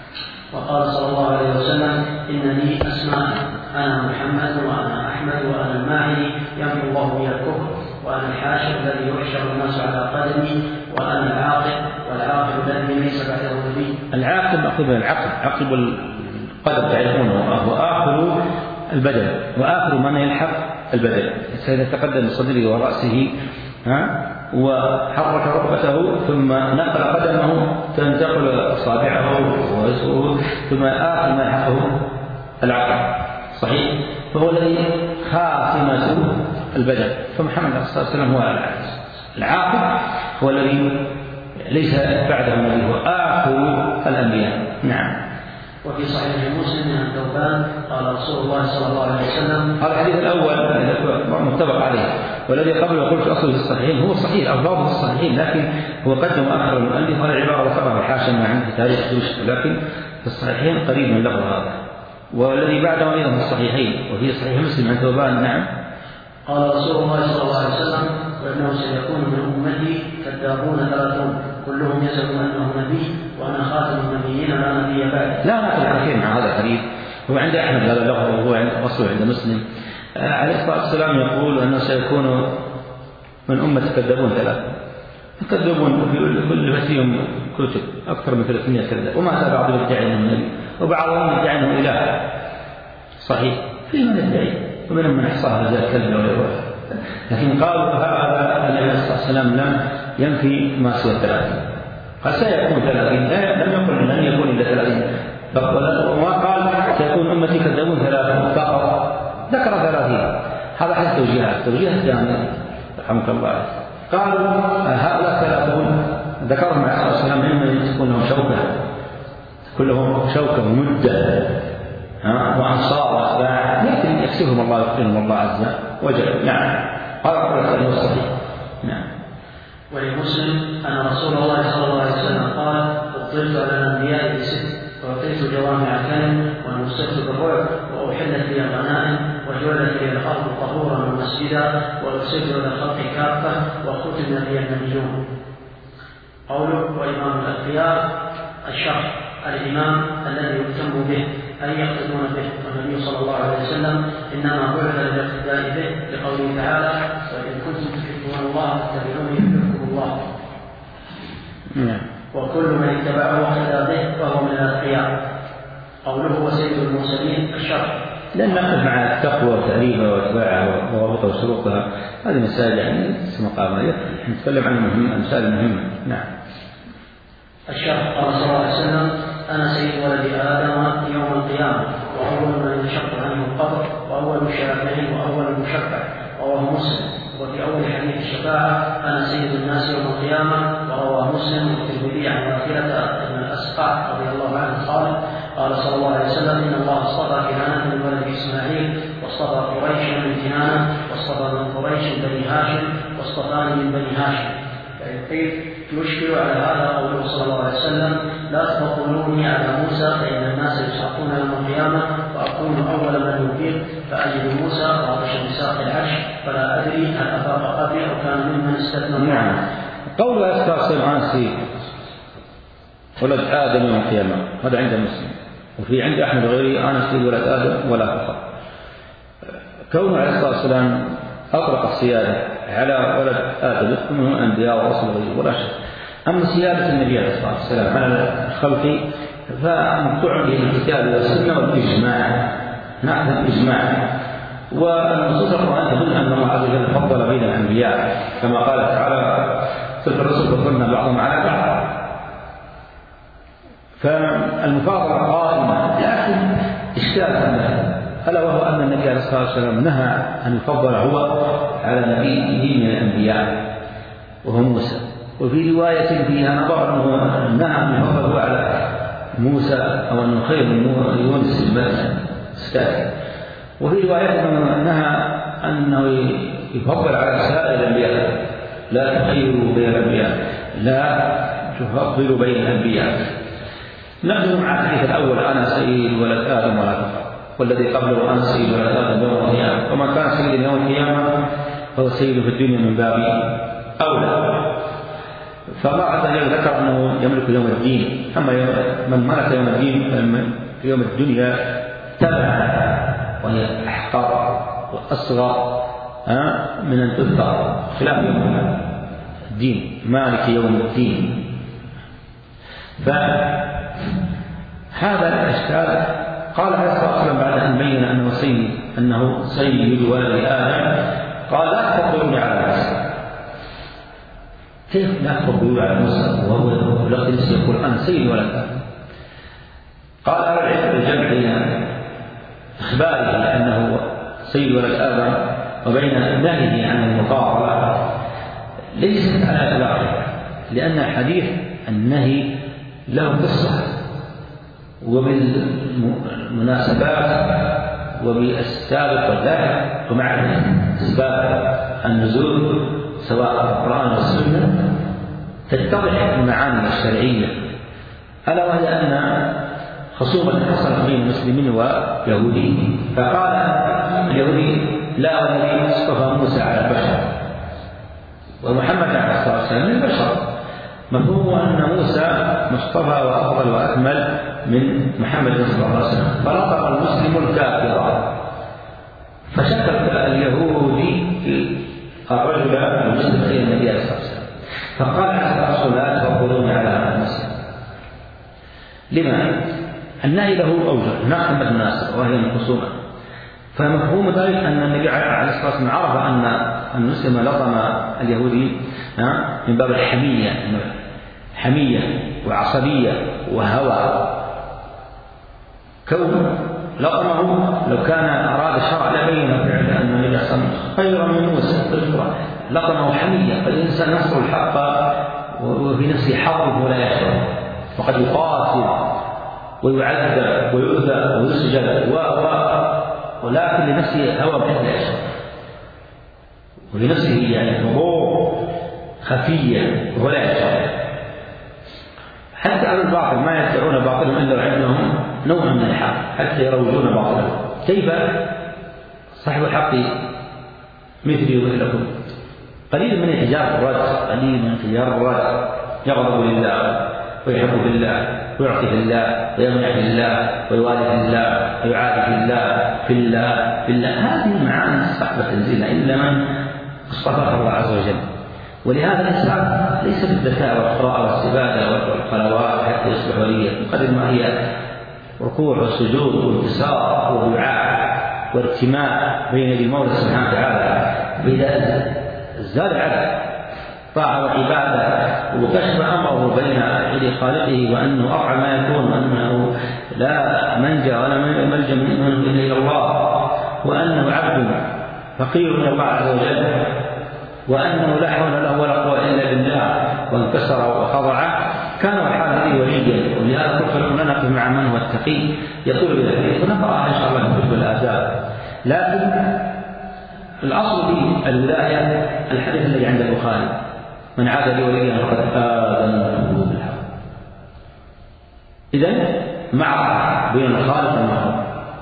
وقال صلى الله عليه وسلم إنني أسماء، أنا محمد وأنا أحمد وأنا الماهي يمحو الله بي الكفر، وأنا الحاشر الذي يحشر الناس على قدمي، وأنا العاقب والعاقب الذي ليس بعده نبي. العاقب أخذ من العقب، عقب القدم تعرفونه هو آخر البدن وآخر من يلحق البدن. سيتقدم بصدره ورأسه ها وحرك ركبته ثم نقل قدمه تنتقل أصابعه ورزقه ثم آخر ما يلحقه العقب. صحيح؟ فهو الذي خاتمة البدن. فمحمد صلى الله عليه وسلم هو العاقب، هو الذي ليس بعده النبي، هو آخر الأنبياء. نعم. وفي صحيح مسلم عن ثوبان قال رسول الله صلى الله عليه وسلم. هذا الحديث الأول متفق عليه، والذي قبله قلت أصله في الصحيحين هو صحيح، ألفاظه في الصحيحين، لكن هو قدم آخر المؤلف هذه العبارة ذكرها حاشا ما عنده تاريخ دمشق، لكن في الصحيحين قريب من لفظ هذا. والذي بعده أيضا في الصحيحين وفي صحيح مسلم عن ثوبان. نعم. قال رسول الله صلى الله عليه وسلم وإنه سيكون من أمتي كذابون ثلاثون كلهم يزعم أنه نبي وأنا خاتم النبيين لا نبي بعد. لا نأخذ الأخير مع هذا الحديث، هو عند أحمد هذا اللفظ وهو أصله عند مسلم. عليه الصلاة والسلام يقول أنه سيكون من أمة كذابون ثلاثة، يكذبون كل فيهم كتب أكثر من ثلاثمائة كذاب، وما أتى بعضهم يدعي أنه نبي وبعضهم يدعي أنه إله. صحيح؟ في من يدعي ومنهم من أحصاها رجال كلب وغيره، لكن قالوا هذا عليه الصلاة والسلام لم ينفي ما سوى الثلاثين، قال سيكون ثلاثين، لم يقل لن يكون إلا ثلاثين، وما قال سيكون أمتي كذبون ثلاثين فقط، ذكر ثلاثين. هذا حسب توجيهات توجيه الثاني رحمك الله. قالوا هؤلاء ثلاثون ذكرهم عليه الصلاة والسلام ممن تكون لهم شوكة، كلهم شوكة ومدة وأنصار وأتباع يمكن يكسبهم الله ويقينهم الله عز وجل. نعم. قال الرسول الصحيح. نعم. ولمسلم أن رسول الله صلى الله عليه وسلم قال فضلت على الأنبياء بست وأعطيت جوامع الكلم ونصرت بالرعب وأحلت لي الغنائم وجعلت لي الأرض طهورا ومسجدا وأرسلت إلى الخلق كافة وختم لي النبيون. قوله وإمام الأنبياء الشرع الإمام الذي يهتم به أي يقتدون به، والنبي صلى الله عليه وسلم إنما بعث للاقتداء به لقوله تعالى وإن كنتم تحبون الله فاتبعوني يحببكم الله. وكل من اتبعه واقتدى به فهو من الأتقياء. قوله وسيد المرسلين الشرع، لأن نقف مع التقوى وتعريفها واتباعها ووضوطها وشروطها، هذه مسائل يعني مقامات نتكلم عنها مهمة، مسائل مهمة. نعم. الشرع قال صلى الله عليه وسلم أنا سيد ولد آدم يوم القيامة وأول من ينشق عنه القبر وأول الشافعين وأول المشفع، ورواه مسلم. وفي أول حديث الشفاعة أنا سيد الناس يوم القيامة، ورواه مسلم والترمذي عن واثلة بن الأسقع رضي الله عنه قال قال صلى الله عليه وسلم إن الله اصطفى كنانة من ولد إسماعيل واصطفى قريش من كنانة واصطفى من قريش بني هاشم واصطفاني من بني هاشم. فيقول يشكل على هذا قوله صلى الله عليه وسلم لا تفضلوني على موسى فإن الناس يسحقون يوم القيامة فأكون أول من يفيق فأجد موسى راقشا بساق العرش فلا أدري هل أفاق قبلي أو كان ممن استثنى. نعم. قول أستغفر عن سيد ولد آدم يوم القيامة هذا عند مسلم، وفي عند أحمد وغيره أنا سيد ولد آدم ولا فخر. كونه عليه الصلاة والسلام أطلق السيادة على ولد آدم يحكمه أنبياء ورسل غيره ولا شك. أما سيادة النبي عليه الصلاة والسلام على الخلق فمقطوع به الكتاب والسنة والإجماع. نأخذ الإجماع، والنصوص القرآن تدل أن الله عز وجل فضل بين الأنبياء كما قال تعالى تلك الرسل فضلنا بعضهم على بعض، فالمفاضلة قائمة، لكن إشكال عنها ألا وهو أن النبي عليه الصلاة والسلام نهى أن يفضل هو على نبيه من الأنبياء وهو موسى، وفي رواية فيها نظر أنه نهى أن يفضل هو على موسى أو أنه خير من يونس السكاتي، وفي رواية أنه نهى أنه يفضل على سائر الأنبياء لا تخيروا بين الأنبياء لا تفضلوا بين الأنبياء. نحن مع الحديث الأول أنا سيد ولد آدم ولا فخر، والذي قبله أنا سيد ولد آدم يوم القيامة، وما كان سيد يوم القيامة فهو سيد في الدنيا من باب أولى. فالله عز وجل ذكر أنه يملك يوم الدين، أما من ملك يوم الدين في يوم الدنيا تبع وهي أحقر وأصغر من أن تذكر، خلاف يوم الدين مالك يوم الدين. فهذا الإشكال قال عليه الصلاة والسلام بعد أن بين أنه سيد أنه سيد ولد آدم قال لا تفضلوني على موسى. كيف لا تفضلوني على موسى وهو الذي يقول أنا سيد ولد آدم؟ قال أهل العلم الجمع بين إخباره أنه سيد ولد آدم وبين نهيه عن المقارنة ليست على إطلاقه، لأن حديث النهي له قصة وبالمناسبات وبالسابق واللاحق ومع أسباب النزول سواء القرآن والسنة تتضح المعاني الشرعية، ألا وهي أن خصومة حصلت بين المسلمين ويهودي، فقال اليهودي لا والذي اصطفى موسى على البشر ومحمد عليه الصلاة والسلام من البشر، مفهوم أن موسى مصطفى وأفضل وأكمل من محمد صلى الله عليه وسلم، فنطق المسلم الكافر، فشك اليهودي الرجل المسلم خير النبي صلى الله عليه وسلم، فقال عليه الصلاة لا تفضلون على المسلم. لما؟ النهي له أوجه، هناك مناسبة وهي الخصومة، فمفهوم ذلك أن النبي عليه الصلاة والسلام عرف أن المسلم لطم اليهودي من باب الحمية، حمية وعصبية وهوى، كون لطمه لو كان أراد الشرع لبين فعلا أن النبي صلى الله عليه وسلم خيرا من موسى، لطمه حمية، فالإنسان ينصر الحق وفي نفسه حظه ولا يشعر، وقد يقاتل ويعذب ويؤذى ويسجن ولكن لنفسه هوى بحث لا يشعر، ولنفسه يعني حضور خفية ولا يشعر. حتى أهل الباطل ما يدعون باطلهم إلا وعندهم نوع من الحق حتى يروجون باطلهم. كيف صاحب الحق مثلي ومثلكم قليل من احتجار الرد، قليل من احتجار الرد، يغضب لله ويحب بالله ويعطي بالله ويمنع بالله ويوالي بالله ويعادي بالله في الله في الله، هذه معاني صعبة تنزيلها إلا من اصطفاها الله عز وجل. ولهذا الإنسان ليس بالذكاء والقراءة والاستبادة والقنوات حتى يصبح وليا، بقدر ما هي ركوع وسجود وانتصار ودعاء وارتماء بين يدي المولى سبحانه وتعالى، وإذا زاد العبد طاعة وعبادة وكشف أمره بين يدي خالقه وأنه أرعى ما يكون وأنه لا منجا ولا ملجأ منه إلا إلى الله، وأنه عبد فقير إلى الله عز وجل، وأنه لا حول له ولا قوة إلا بالله، وانكسر وخضع، كان الحال هذه وليا. ولهذا قلت لكم نقف مع من هو التقي يطول بالحديث ونقرأ إن شاء الله في الآداب. لكن الأصل في الولاية الحديث الذي عند البخاري من عاد لي وليا فقد آذنته بالحق. إذن معركة بين الخالق والمخلوق،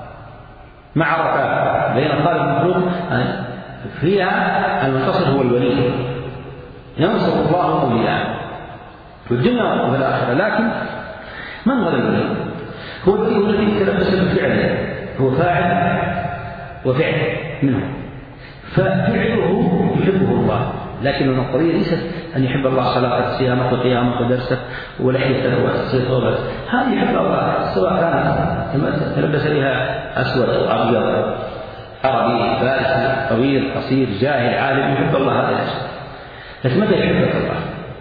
معركة بين الخالق والمخلوق فيها المنتصر هو الولي، ينصر الله أولياءه في الدنيا وفي الآخرة. لكن من هو الولي؟ هو الولي الذي تلبس بفعله، هو فاعل وفعل منه، ففعله يحبه الله، لكن القضية ليست أن يحب الله صلاة صيامك وقيامك ودرسك ولحيتك وصوتك، هذه يحب الله سواء كانت تلبس بها أسود أو أبيض، عربي فارسي طويل قصير جاهل عالم، يحب الله هذا الأشياء. لكن متى يحبك الله؟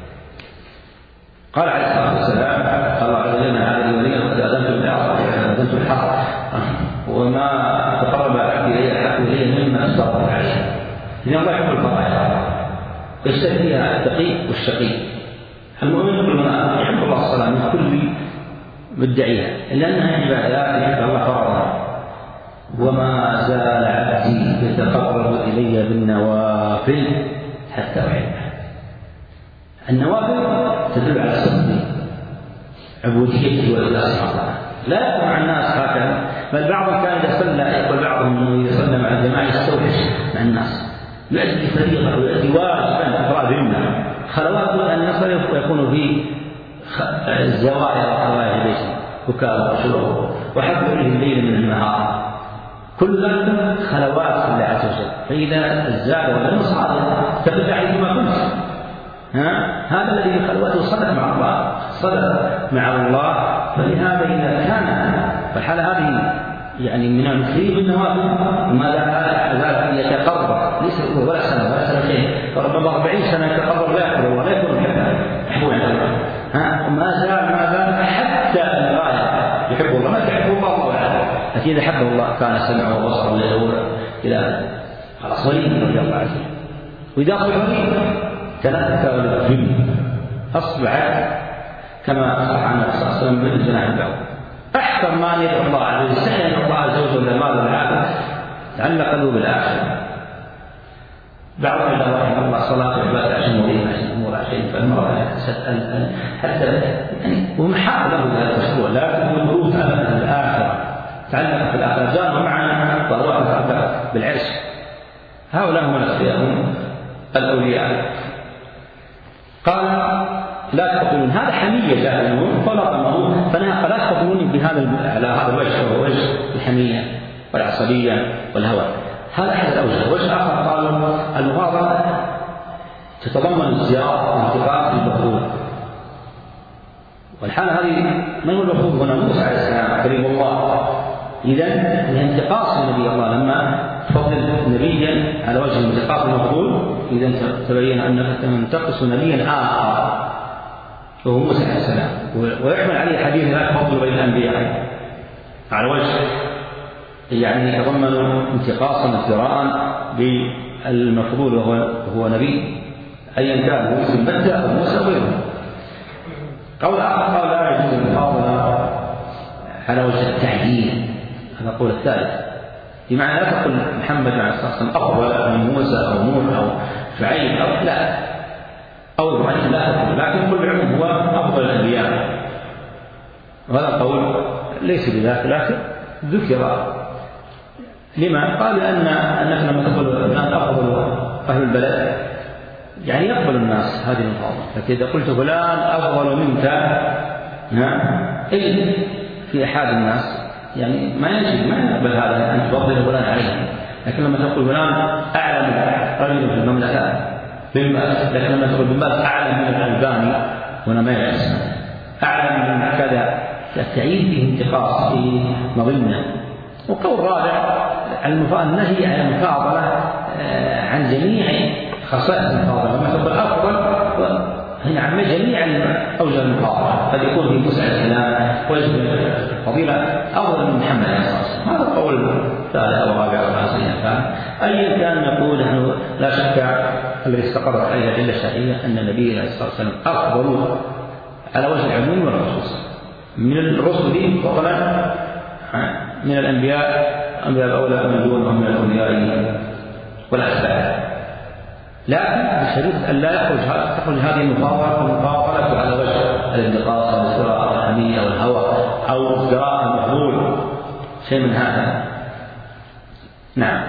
قال عليه الصلاة والسلام الله عز وجل هذا الولي وقد أذنت بالعصر أذنت الحق وما تقرب إلي الحق إليه مما أستغفر عليه. إن الله يحب الفضائل يشتري فيها التقي والشقي. المؤمن كل يحب الله الصلاة من كل مدعيها إلا أنها عبادات يحب الله فرضها. وما زال عبدي يتقرب إلي بالنوافل حتى أحبه. النوافل تدل على صدق عبوديته ولله سبحانه وتعالى، لا يكون مع الناس هكذا، بل بعضهم كان إذا صلى يقول بعضهم أنه إذا صلى مع الجماعة يستوحش مع الناس، يؤدي فريضة ويؤدي واجبا أفراد منه خلوات النصر يكون في الزوايا وخوايا البيت بكاء وشرور وحفظ الليل من النهار، كل ذلك خلوات لله عز وجل. فإذا الزاد والنص صادق تبدأ حيثما كنت. ها؟ هذا الذي في خلوته صدق مع الله صدق مع الله. فلهذا إذا كان فالحالة هذه يعني من المسلمين بالنوافل وما لا يتقرب ليس ولا سنة ولا سنتين فربما أربعين سنة يتقرب لا يقبل الله لا يكون يحبه عند الله. ها؟ وما زال ما زال حتى الغاية يحب الله ما يحب الله الله أعلم. لكن إذا حبه الله كان سمعه وبصره ويدور إلى خلاص ولي رضي الله عنه. وإذا صلى تنكر الجن أصبحت كما أصبح عنه صلى الله عليه وسلم من جناح البعوض. أحسن ما يدعو الله عز وجل سأل الله زوجه للمال والعافية تعلق له بالآخرة. بعض الله رحمه الله صلاة وعبادة عشان مريض عشان أمور عشان فالمرأة تسأل حتى يعني ومحق له هذا المشروع لا تكون مروت على الآخرة تعلق في الآخرة. جاءوا معنا ضروات تعلق بالعرش. هؤلاء هم الأصفياء هم الأولياء. قال لا تقتلون هذا حمية جاهلون فلطمه فنهى لا تقتلون بهذا على هذا الوجه وهو وجه الحمية والعصبية والهوى. هذا أحد الأوجه. وجه آخر قالوا المغاضبة تتضمن الزيارة والانتقام للمفروض. والحالة هذه من هو المفروض هنا؟ موسى عليه السلام كريم الله. إذن الانتقاص النبي الله لما فضل نبيا على وجه الانتقاص المفضول إذن تبين أنك تنتقص نبيا آخر وهو موسى عليه السلام. ويحمل عليه حديث لا تفضل بين الأنبياء على وجه يعني يتضمن انتقاصا ازدراء بالمفضول وهو هو نبي أيا كان موسى البتة أو موسى غيره. قول آخر قال لا يجوز المفاضلة على وجه التعديل. هذا القول الثالث بمعنى لا تقول محمد عليه الصلاة والسلام أفضل من موسى أو نوح أو شعيب أو لا أو إبراهيم لا تقول لكن كل بعموم هو أفضل الأنبياء. وهذا القول ليس بذاك لكن ذكر. لما؟ قال أن أنك لما تقول الآن أفضل أهل البلد يعني يقبل الناس هذه المفاضلة. لكن إذا قلت فلان أفضل منك إلا في أحد الناس يعني ما يجب ما يقبل هذا أن تفضل فلان عليه. لكن لما تقول فلان أعلم رجل في المملكة بالمال لكن لما تقول بالمال أعلم من الألباني هنا ما يجوز. أعلم من كذا التعيين فيه انتقاص فيه مظنة. وقول رابع النهي عن المفاضلة عن جميع خصائص المفاضلة. لما تقول أفضل هنا عن جميع أوجه المفاضلة قد يكون في موسى عليه السلام وجه الفضيلة أفضل من محمد عليه الصلاة والسلام. هذا القول الثالث أو الرابع أو الخامس كان أيا كان نقول أنه لا شك الذي استقرت عليه الأدلة الشرعية أن النبي عليه الصلاة والسلام أفضل على وجه العموم والخصوص من الرسل فضلا من الأنبياء أنبياء الأولى من دون ومن الأولياء والأتباع. لكن بشريط أن لا يخرج تخرج هذه المفاضلة المفاضلة على وجه الانتقاص أو الازدراء أو الحمية أو الهوى أو ازدراء المفضول شيء من هذا. نعم.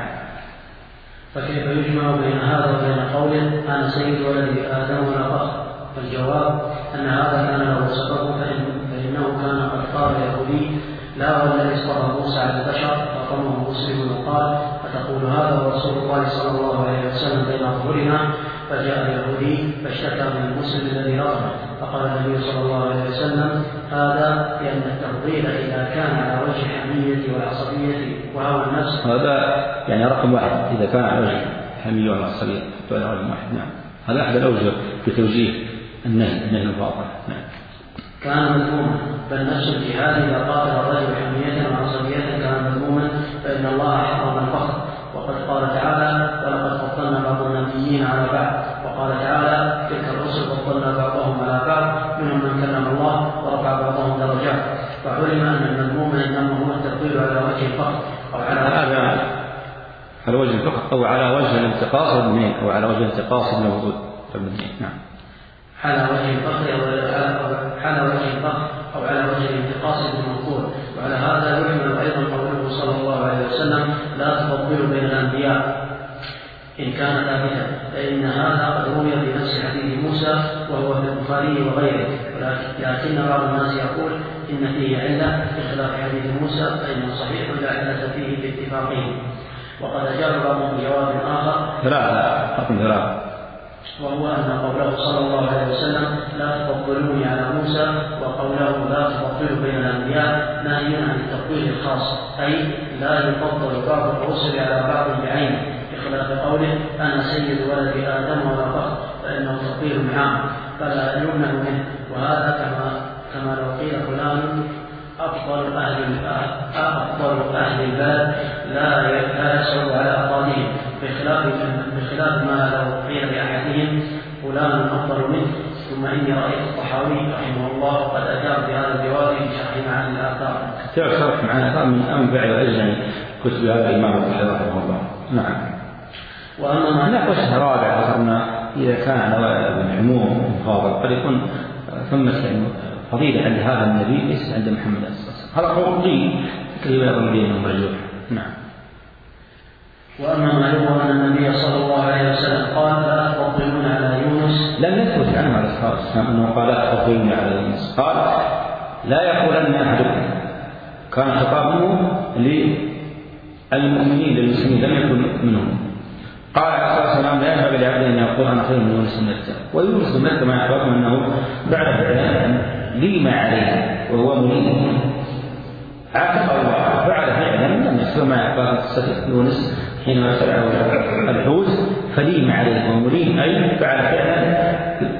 فكيف يجمع بين هذا وبين قوله أنا سيد ولد آدم ولا فخر؟ فالجواب أن هذا كان له سبب فإنه كان قد قال يهودي لا والذي اصطفى موسى على البشر فقامه مسلم وقال فتقول هذا ورسول الله صلى الله عليه وسلم بين أظهرنا. فجاء اليهودي فاشتكى من المسلم الذي رفضه فقال النبي صلى الله عليه وسلم هذا لأن التفضيل إذا كان على وجه الحمية والعصبية وهوى النفس هذا يعني رقم واحد إذا كان على وجه الحمية والعصبية فهذا رقم واحد. نعم هذا أحد الأوجه في توجيه النهي النهي المفاضل. نعم كان مذموما بل نفس الجهاد إذا قاتل الرجل حمية وعصبية كان مذموما فإن الله حرم الفخر. وقد قال تعالى ولقد فضلنا بعض النبيين على بعض. وقال تعالى تلك الرسل فضلنا بعضهم على بعض منهم من كلم الله ورفع بعضهم درجات. فعلم أن المذموم إنما هو التفضيل على وجه الفخر أو على هذا على وجه الفخر أو على وجه الانتقاص المبني أو على وجه الانتقاص الموجود المبني. نعم على وجه الفخر أو على وجه الفخر أو على وجه الانتقاص المنقول. وعلى هذا يحمل أيضا قوله صلى الله عليه وسلم لا تفضلوا بين الأنبياء إن كان ثابتا، فإن هذا قد روي في نفس حديث موسى وهو في البخاري وغيره، ولكن بعض الناس يقول إن فيه علة بخلاف حديث موسى فإنه صحيح لا علة فيه باتفاقهم. وقد أجاب بعضهم بجواب آخر ثلاثة وهو أن قوله صلى الله عليه وسلم لا تفضلوني على موسى وقوله لا تفضلوا بين الأنبياء نهي عن التفضيل الخاص، أي لا يفضل بعض الرسل على بعض بعينه، بخلاف قوله أنا سيد ولد آدم ولا فخر، فإنه تفضيل عام فلا يمنع منه. وهذا كما كما لو قيل فلان أفضل أهل أفضل أهل البلد لا يسعد على أفضلهم، بخلاف بخلاف ما لو قيل لأحدهم فلان أفضل منه. ثم إني رأيت الطحاوي رحمه الله قد أجاب بهذا الجواب بشرح معاني الآثار. كتاب شرح معاني الآثار من أنفع وأجمل كتب هذا الإمام الطحاوي رحمه الله. نعم. وأما ما هناك وجه رابع ذكرنا إذا كان على العموم مفاضل قد يكون ثم فضيلة عند هذا النبي ليس عند محمد صلى الله عليه وسلم، هذا قول كيف يظن بينهم رجل. نعم. وأما ما يروى أن النبي صلى الله عليه وسلم قال لا تفضلون على يونس، لم يثبت عنه عليه الصلاة والسلام أنه قال لا تفضلون على يونس، قال لا يقولن أحدكم، كان خطاب منه للمؤمنين للمسلمين لم يكن منهم. قال عليه الصلاة والسلام لا ينبغي لعبد أن يقول أنا خير من يونس بن متى، ويونس بن متى ما يخبركم أنه بعد فعلا لي ما عليه وهو مريد عاقب الله فعل فعلا لم يسوى ما يخبر قصة يونس حينما سرعه الحوت فلي ما عليه وهو مريد أي فعل فعلا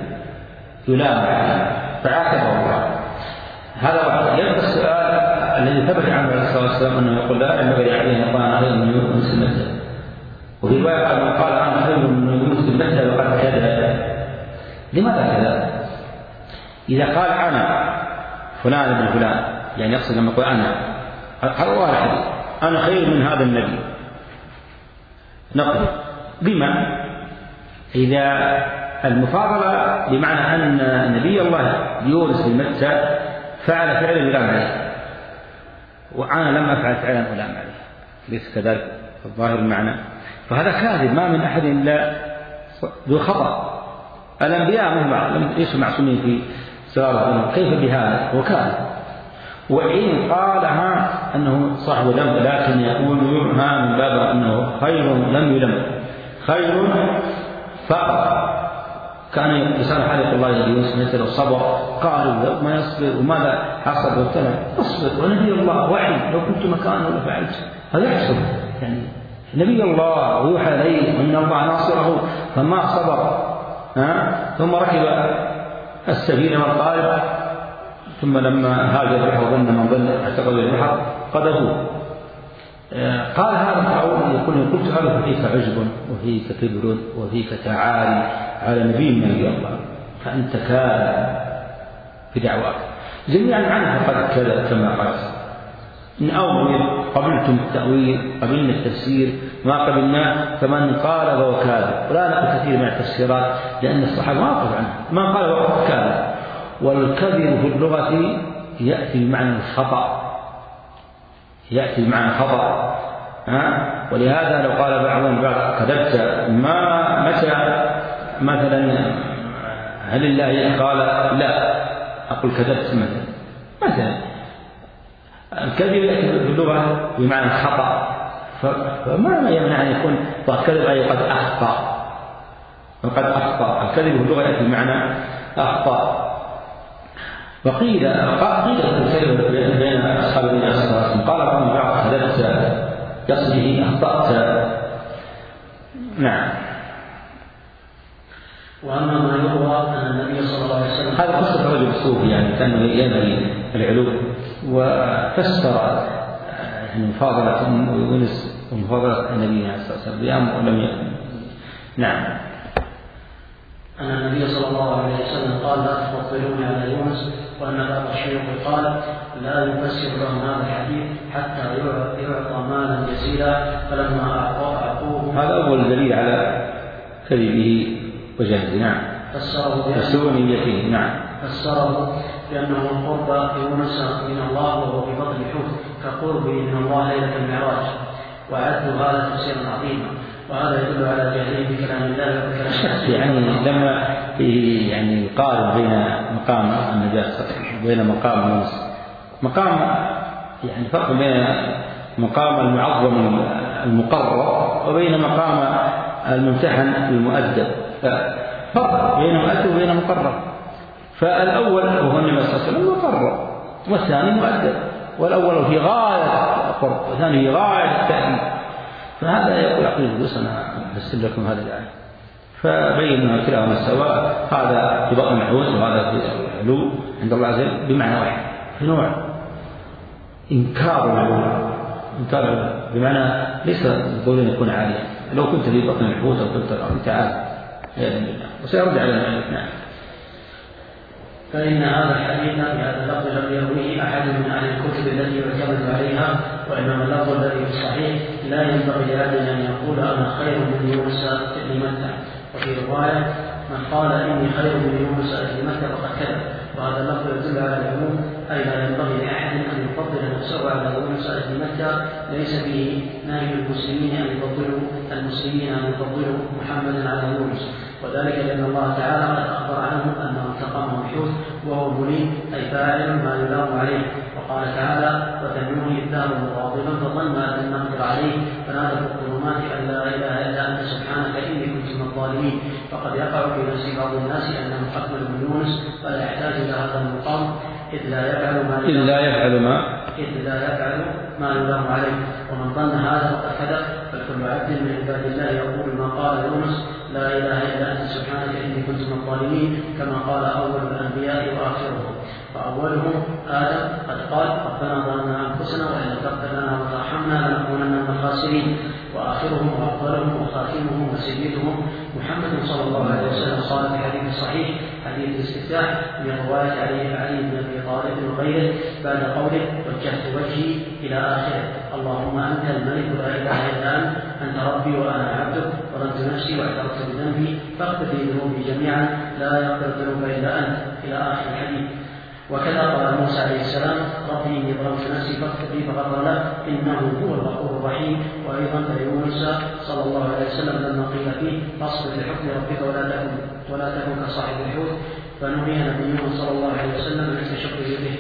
يلام عليه فعاقب الله. هذا واحد. يبقى السؤال الذي ثبت عنه عليه الصلاة والسلام أنه يقول لا ينبغي لعبد أن يقول أنا خير من يونس بن متى، وفي رواية قال من قال أنا خير من يونس بن متى وقد كذب. لماذا كذا؟ إذا قال أنا فلان ابن فلان يعني يقصد لما يقول أنا هذا واحد أنا خير من هذا النبي نقول بما إذا المفاضلة بمعنى أن نبي الله يونس بن متى فعل فعلا يلام عليه وأنا لم أفعل فعلا ألام عليه، ليس كذلك الظاهر المعنى، فهذا كاذب. ما من أحد إلا ذو خطأ، الأنبياء هم ليسوا معصومين في سرارة، كيف بهذا وكاذب. وإن قالها أنه صاحب ذنب لكن يقول يرمى من باب أنه خير لم يلم، خير فقط كان لسان حالق الله يونس مثل الصبر قالوا ما يصبر وماذا حصل وابتلى اصبر ونبي الله وعي لو كنت مكانه لفعلت. هذا يحصل يعني نبي الله ويوحى إليه أن الله ناصره فما صبر ها؟ ثم ركب السفينة والقارب ثم لما هاجر البحر وظن من ظن اعتقد البحر قذفوه. قال هذا القول يقول قلت هذا فيك عجب وفيك كبر وفيك تعالي على نبي من نبي الله فأنت كاذب في دعواك جميعا عنه فقد كذب كما قال إن أول قبلتم التأويل قبلنا التفسير ما قبلناه فمن قال فهو كاذب. ولا نقل كثير من التفسيرات لأن الصحابة ما قالوا عنه من قال فهو كاذب. والكذب في اللغة يأتي بمعنى الخطأ يأتي بمعنى خطأ ها؟ ولهذا لو قال بعضهم بعض كذبت ما متى مثلا هل الله قال لا أقول كذبت مثلا مثلا الكذب يأتي في اللغة بمعنى الخطأ فما يمنع أن يكون كذب أي قد أخطأ وقد أخطأ. الكذب في اللغة يأتي بمعنى أخطأ. وقيل قيل الكذب بين أصحاب النبي صلى الله عليه وسلم قال بعضهم بعض كذبت يصله أخطأت. نعم. وأما ما يروى أن النبي صلى الله عليه وسلم هذا قصة رجل الصوفي يعني كان ينبغي العلو وفسر يعني مفاضلة يونس ومفاضلة النبي صلى الله عليه وسلم بأمر ولم يكن. نعم. أن النبي صلى الله عليه وسلم قال لا تفضلوني على يونس، وأن بعض الشيوخ قال لا يفسر لهم هذا الحديث حتى يعطى مالا جزيلا فلما أعطوه. هذا أول دليل على كذبه وجهله. نعم. فسره نيته. نعم. فسره بأنه قرب يونس من الله وهو في بطن الحوت كقرب من الله ليلة المعراج، وعد هذا تفسيرا عظيما. وهذا يدل على جهله بكلام الله وبكلام الرسول. يعني لما يعني يقارن بين مقام النجاسة وبين مقام النص، مقام يعني فرق بين مقام المعظم المقرر وبين مقام الممتحن المؤدب، فرق بين مؤدب وبين مقرر. فالأول وهو النبي صلى الله عليه وسلم مقرر، والثاني مؤدب، والأول في غاية القرب والثاني في غاية التأديب. فهذا يقول عقيل بس أنا أرسل لكم هذا الآية، فبين أن كلاهما سواء، هذا في بطن الحوت وهذا في العلو عند الله عز وجل بمعنى واحد، في نوع إنكار العلو، إنكار بمعنى ليس القول يكون عاليا، لو كنت في بطن الحوت أو كنت الأرض تعالى وسيرجع على ذلك. فإن هذا الحديث بهذا اللفظ لم يرويه أحد من أهل الكتب التي يعتمد عليها، وإنما اللفظ الذي في الصحيح لا ينبغي لأحد أن يقول أنا خير من يونس بن متى، وفي رواية من قال إني خير من يونس بن متى فقد كذب، وهذا اللفظ يدل على العموم، أي لا ينبغي لأحد أن يفضل نفسه على يونس بن متى، ليس به نهي المسلمين أن يفضلوا المسلمين أن يفضلوا محمدا على يونس، وذلك لأن الله تعالى قد أخبر عنه أنه التقمه الحوت وهو مليم أي فاعل ما يلام عليه، وقال تعالى وتنوه إذ ذهب مغاضبا فظن أن لن نقدر عليه فنادى في الظلمات أن لا إله إلا أنت سبحانك إني كنت من الظالمين. فقد يقع في نفس بعض الناس أنه أكمل من يونس فلا يحتاج إلى هذا المقام إذ لا يفعل ما إذ لا يفعل ما إذ لا يفعل ما يلام عليه، ومن ظن هذا فقد كذب، فالكل عبد من عباد الله يقول ما قال يونس لا إله إلا أنت سبحانك إني كنت من الظالمين، كما قال أول الأنبياء وآخرهم. فأولهم آدم قد قال ربنا ظلمنا أنفسنا وإن لم تغفر لنا وترحمنا لنكونن من الخاسرين، وآخرهم وأفضلهم وخاتمهم وسيدهم محمد صلى الله عليه وسلم قال في حديث صحيح حديث الاستفتاح من رواية علي علي بن أبي طالب وغيره بعد قوله وجهت وجهي إلى آخره اللهم أنت الملك لا إله إلا أنت أنت ربي وأنا عبدك ظلمت نفسي واعترفت بذنبي فاغفر لي ذنوبي جميعا لا يغفر الذنوب إلا أنت إلى آخر الحديث. وكذا قال موسى عليه السلام ربي إني ظلمت نفسي فاغفر لي فغفر له إنه هو الغفور الرحيم. وأيضا ليونس صلى الله عليه وسلم لما قيل فيه اصبر لحكم ربك ولا تكن ولا تكن كصاحب الحوت فنهي نبينا صلى الله عليه وسلم عن التشبه به،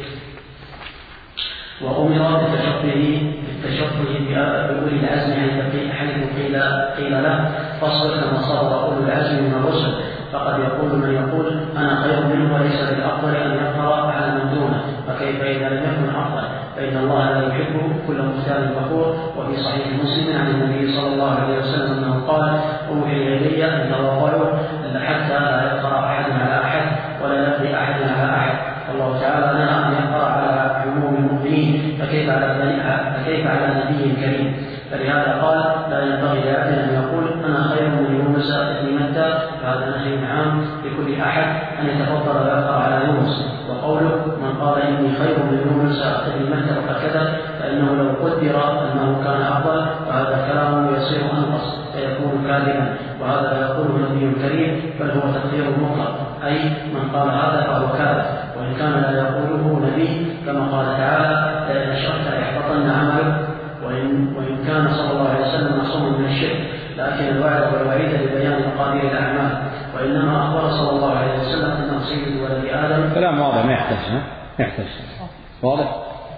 وأمر بالتشبه بالتشبه بأولي العزم حيث قيل قيل له فاصبر كما صبر أولو العزم من الرسل. فقد يقول من يقول أنا خير منه وليس بالأفضل أن يقرأ على من دونه، فكيف إذا لم يكن أفضل؟ فإن الله لا يحب كل مختال فخور. وفي صحيح مسلم عن النبي صلى الله عليه وسلم أنه قال أوحي إلي أن تواضعوا حتى لا يقرأ أحد على أحد ولا يقضي أحد على أحد. الله تعالى نهى أن يقرأ على عموم المؤمنين فكيف على فكيف على نبي كريم؟ فلهذا قال لا ينبغي لأحد أن يقول أنا خير من يونس بن متى، فهذا نهي عام لكل أحد أن يتفضل ويقرأ على يونس. وقوله من قال إني خير من يونس بن متى فقد كذب، فإنه لو قدر أنه كان أفضل فهذا كلام يصير أنقص فيكون كاذبا، وهذا لا يقوله نبي كريم بل هو تقدير مطلق، أي من قال هذا فهو كاذب، وإن كان لا يقوله نبي كما قال تعالى لئن أشركت ليحبطن عملك، وإن, وإن كان صلى الله عليه وسلم معصوما من الشرك، لكن الوعد والوعيد لبيان مقادير الأعمال، وإنما أخبر صلى الله عليه وسلم أنه سيد ولد آدم. كلام واضح ما يحتاج ما يحتاج واضح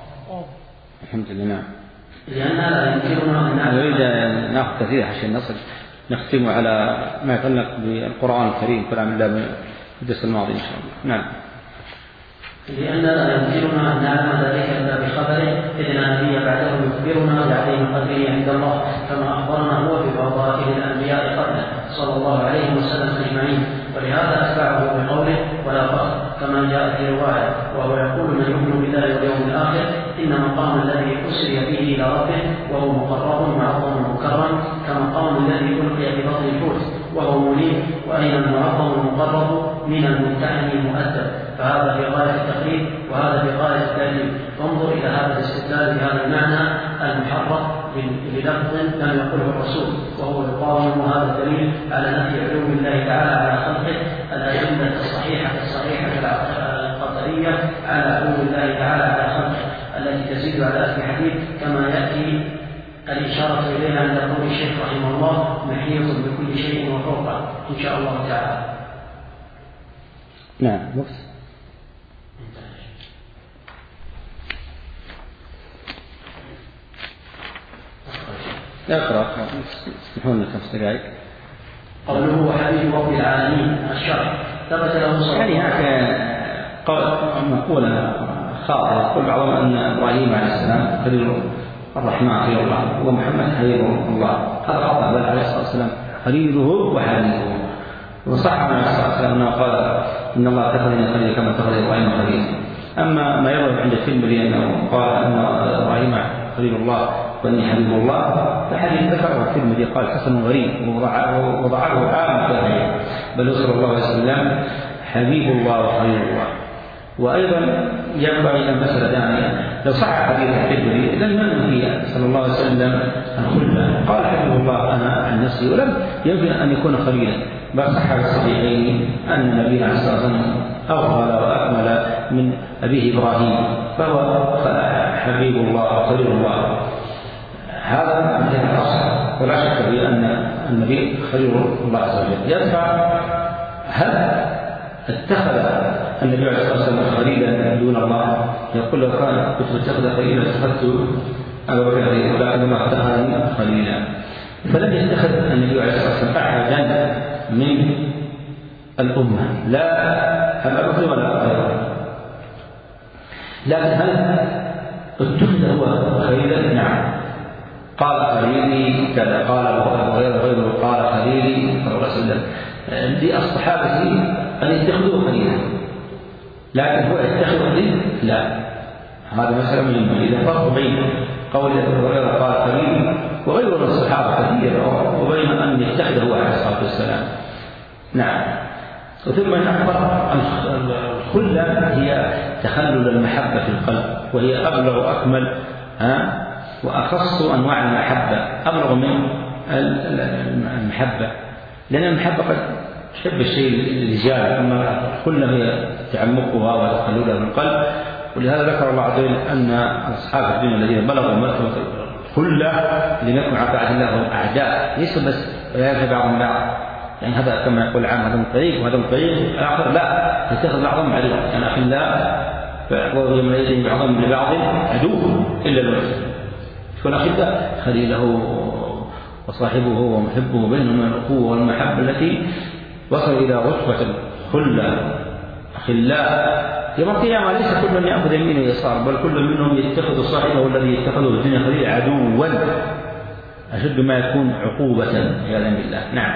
الحمد لله. نعم لأننا لا يمكننا أن نعلم نريد أن نأخذ كثير عشان نصل نختم على ما يتعلق بالقرآن الكريم كلام الله في الدرس الماضي إن شاء الله. نعم لأننا لا يمكننا أن نعلم ذلك إلا بخبره، إذ لا نبي بعده يخبرنا بعظيم قدره عند الله كما أخبرنا هو بفضائل الأنبياء قبله صلى الله عليه وسلم أجمعين. ولهذا أتبعه بقوله ولا فخر كما جاء في رواية، وهو يقول من يؤمن بالله واليوم الآخر إن مقام الذي أسري به إلى ربه وهو مقرب معظم مكرم كمقام الذي ألقي في بطن الحوت وهو منيب، وأين المعظم المقرب من الممتحن المؤدب، فهذا في غاية التقريب وهذا في غاية التأديب. فانظر إلى هذا الاستدلال بهذا المعنى المحرف بلفظ لم يقله الرسول، وهو يقاوم هذا الدليل على نفي علوم الله تعالى على خلقه الأدلة الصحيحة الصحيحة القطرية على علوم الله تعالى على خلقه التي تزيد على ألف حديث كما يأتي الإشارة إليها عند قول الشيخ رحمه الله محيط بكل شيء وفوقه إن شاء الله تعالى. نعم. وقت اقرأ اسمحوا لنا خمس دقائق. قوله وحبيب رب العالمين الشرع ثبت له صلى يعني هكذا قال مقولة خاطئة يقول بعضهم أن إبراهيم عليه السلام خليل الرحمن خليل الله ومحمد خليل الله، هذا خطأ، بل عليه الصلاة والسلام خليله وحبيبه. وصح عن عليه الصلاة والسلام أنه قال إن الله اتخذني خليلا كما اتخذ إبراهيم خليلا. أما ما يروي عند الترمذي أنه قال أن إبراهيم خليل الله وإني حبيب الله، فحديث ذكره الترمذي قال حسن غريب وضعه عام التابعين، بل صلى الله عليه وسلم حبيب الله وخليل الله. وأيضا ينبغي أن مسألة ثانية، لو صح حديث الترمذي لم ينفي صلى الله عليه وسلم الخلة، قال حبيب الله أنا عن نفسي، ولم ينفي أن يكون خليلا، بل صح في الصحيحين أن النبي عليه الصلاة والسلام أفضل وأكمل من أبيه إبراهيم، فهو حبيب الله وخليل الله. هذا من الأصل، ولا شك في أن النبي خليل الله عز وجل. يدفع هل اتخذ النبي عليه الصلاة والسلام خليلا دون الله؟ يقول لو كان كنت اتخذ خليلا اتخذت أبا بكر خليلا، ولكن ما اتخذني خليلا. فلم يتخذ النبي عليه الصلاة والسلام أحدا من الأمة، لا أبا بكر ولا غيره، لكن هل اتخذ هو خليلا؟ نعم، قال خليلي كذا، قال أبو هريرة غيره قال خليلي صلى الله عليه وسلم للصحابة أن يتخذوا خليلا، لكن هو يتخذ خليل؟ لا، هذا مسألة مهمة. إذا فرق بين قول أبو هريرة قال خليلي وغيره من الصحابة كثيرا، وبين أن يتخذه عليه الصلاة والسلام. نعم. وثم نحفظ الخلة هي تخلل المحبة في القلب، وهي أبلغ وأكمل ها وأخص أنواع المحبة، أبلغ من المحبة، لأن المحبة قد تحب الشيء الرجال، أما الخلة هي تعمقها وتخللها في القلب. ولهذا ذكر الله عز وجل أن أصحاب الدنيا الذين بلغوا مرتبة الخلة لنكن على طاعة الله هم أعداء، ليس بس ويعرف بعضهم بعض، يعني هذا كما يقول العام هذا من طريق وهذا من طريق الآخر، لا، يتخذ بعضهم عدوا، يعني أخلاء فأعطوا يومئذ بعضهم لبعض عدو إلا المسلم. فالأخلاء خليله وصاحبه ومحبه بينهما الأخوة والمحبة التي وصل إلى رتبة الخلة. أخلاء يوم القيامة ليس كل من يأخذ يمين ويسار، بل كل منهم يتخذ صاحبه الذي يتخذه في الدنيا خليل عدوا أشد ما يكون عقوبة عياذا بالله. نعم.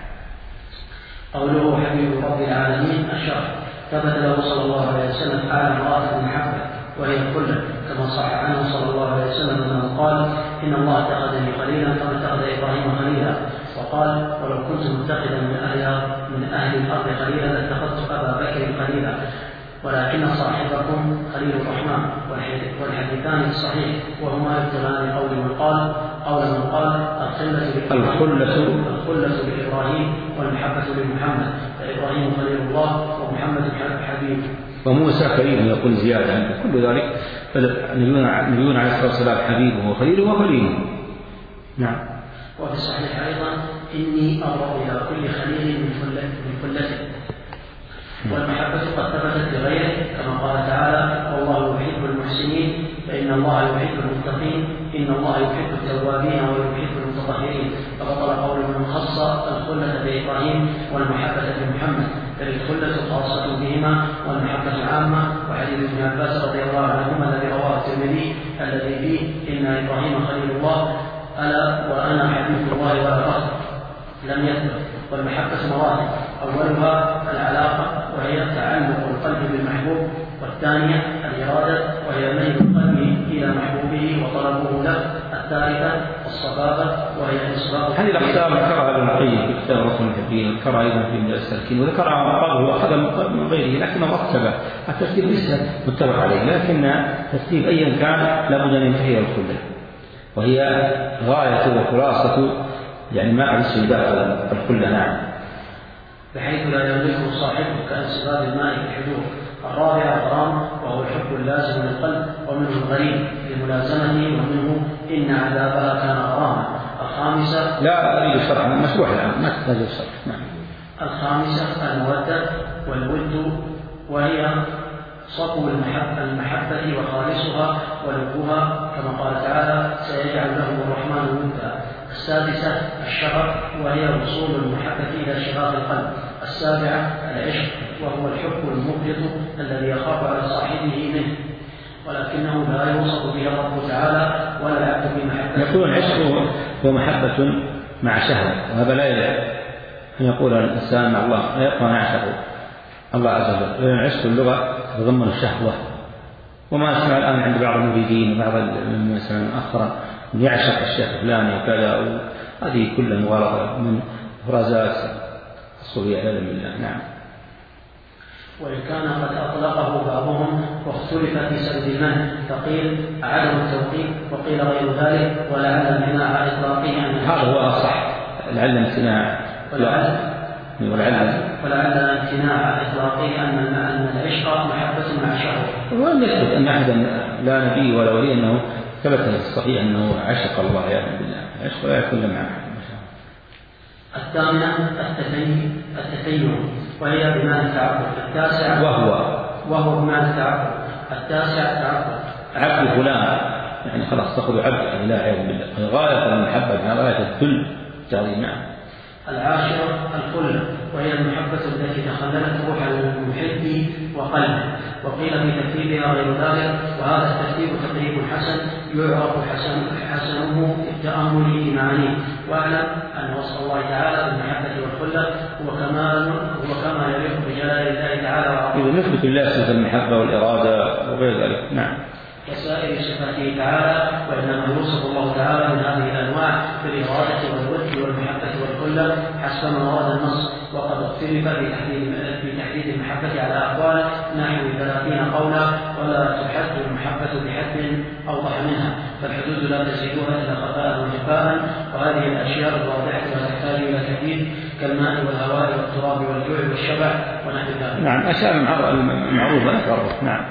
قوله حبيب رب العالمين الشرع ثبت له صلى الله عليه وسلم أعلى مراتب المحبة وهي الخلة، كما صح عنه صلى الله عليه وسلم أنه قال إن الله اتخذني خليلا كما اتخذ إبراهيم خليلا، وقال ولو كنت متخذا من أهل من أهل الأرض خليلا لاتخذت أبا بكر خليلا، ولكن صاحبكم خليل الرحمن. والحديثان الصحيح وهما يبتلان قول من قال قول من قال الخلة الخلة لإبراهيم والمحبة لمحمد، فإبراهيم خليل الله ومحمد حبيب. وموسى خليل يقول زيادة عند كل ذلك، فالنبيون عليه الصلاة والسلام حبيبه وخليله وخليله. نعم. وفي الصحيح أيضا إني أبرأ إلى كل خليل من خلته. والمحبة قد ثبتت لغيره كما قال تعالى والله يحب المحسنين فإن الله يحب المتقين إن الله يحب التوابين ويحب المتطهرين. فبطل قول من خص الخلة بإبراهيم والمحبة بمحمد، بل الخلة خاصة بهما والمحبة عامة. وحديث ابن عباس رضي الله عنهما الذي رواه الترمذي الذي فيه إن إبراهيم خليل الله ألا وأنا حبيب الله ولا فخر لم يثبت. والمحبة مراتب، أولها العلاقة وهي تعلق القلب بالمحبوب، والثانية الإرادة وهي ميل القلب إلى محبوبه وطلبه له، الثالثة الصبابة وهي إصرار. هذه الأقسام ذكرها ابن القيم في كتاب رسم الحبين، ذكرها أيضا في مجال السالكين، وذكرها قال هو أخذ من غيره لكنه مرتبة، الترتيب ليس متفق عليه، لكن ترتيب أيا كان لابد أن ينتهي الخلة، وهي غاية وخلاصة يعني ما أعرف داخل الخلة. نعم. بحيث لا يملكه صاحبه كانسباب الماء في الحدود. الرابع الغرام وهو الحب اللازم للقلب، ومنه الغريب لملازمته، ومنه إن عذابها كان الخامسة لا أريد الشرح مشروع الآن ما تحتاج الشرح. نعم. الخامسة المودة والود، وهي صفو المحبة, المحبة وخالصها ولبها، كما قال تعالى سيجعل لهم الرحمن ودا. السادسة الشغف، وهي وصول المحبة إلى شغاف القلب. السابعة العشق، وهو الحب المفرط الذي يخاف على صاحبه منه، ولكنه لا يوصف به الله تعالى ولا العبد بمحبته. يكون العشق هو محبة مع شهوة، وهذا لا يلعب أن يقول الإنسان مع الله لا يبقى يعشق الله عز وجل، لأن العشق اللغة تتضمن الشهوة، وما أسمع الآن عند بعض المريدين وبعض المسلمين مؤخرا يعشق الشيخ فلان وكذا، هذه كلها مغالطة من فرازات الصوفية عياذا بالله. نعم. وإن كان قد أطلقه بعضهم واختلف في سبب المنع، فقيل عدم التوقيف وقيل غير ذلك، ولعل امتناع إطلاقه أن هذا هو أصح، لعل امتناع ولعل ولعل ولعل امتناع إطلاقه أن أن العشق محبة مع شهوة. ولم يثبت أن أحدا لا نبي ولا ولي أنه ثبت في الصحيح أنه عشق الله عياذا بالله، العشق لا يكون مع. الثامنة التتين التتين وهي بمعنى التعبد. التاسع وهو وهو بمعنى التعبد. التاسع التعبد، عبد فلان يعني خلاص تأخذ عبد يعني لا عياذا بالله، غاية المحبة غاية الذل تعظيم. نعم. العاشرة الخلة، وهي المحبة التي تخللت روح المحب وقلبه، وقيل في ترتيبها غير ذلك، وهذا الترتيب تقريب حسن يعرف حسن حسنه التأمل في معانيه. واعلم أن وصف الله تعالى بالمحبة والخلة هو كمال هو كما يليق بجلال الله تعالى وعظمته. نثبت لله صفة المحبة والإرادة وغير ذلك. نعم. كسائر صفاته تعالى، وإنما يوصف الله تعالى من هذه الأنواع بالإرادة والود والمحبة والخلة حسب ما ورد النص، وقد اختلف في تحديد في تحديد المحبة على أقوال نحو ثلاثين قولا، ولا تحد المحبة بحد أوضح منها، فالحدود لا تزيدها إلا خفاء وجفاء، وهذه الأشياء الواضحة لا تحتاج إلى تحديد كالماء والهواء والتراب والجوع والشبع ونحو ذلك. نعم. أشياء المعروفة لا تعرف. نعم.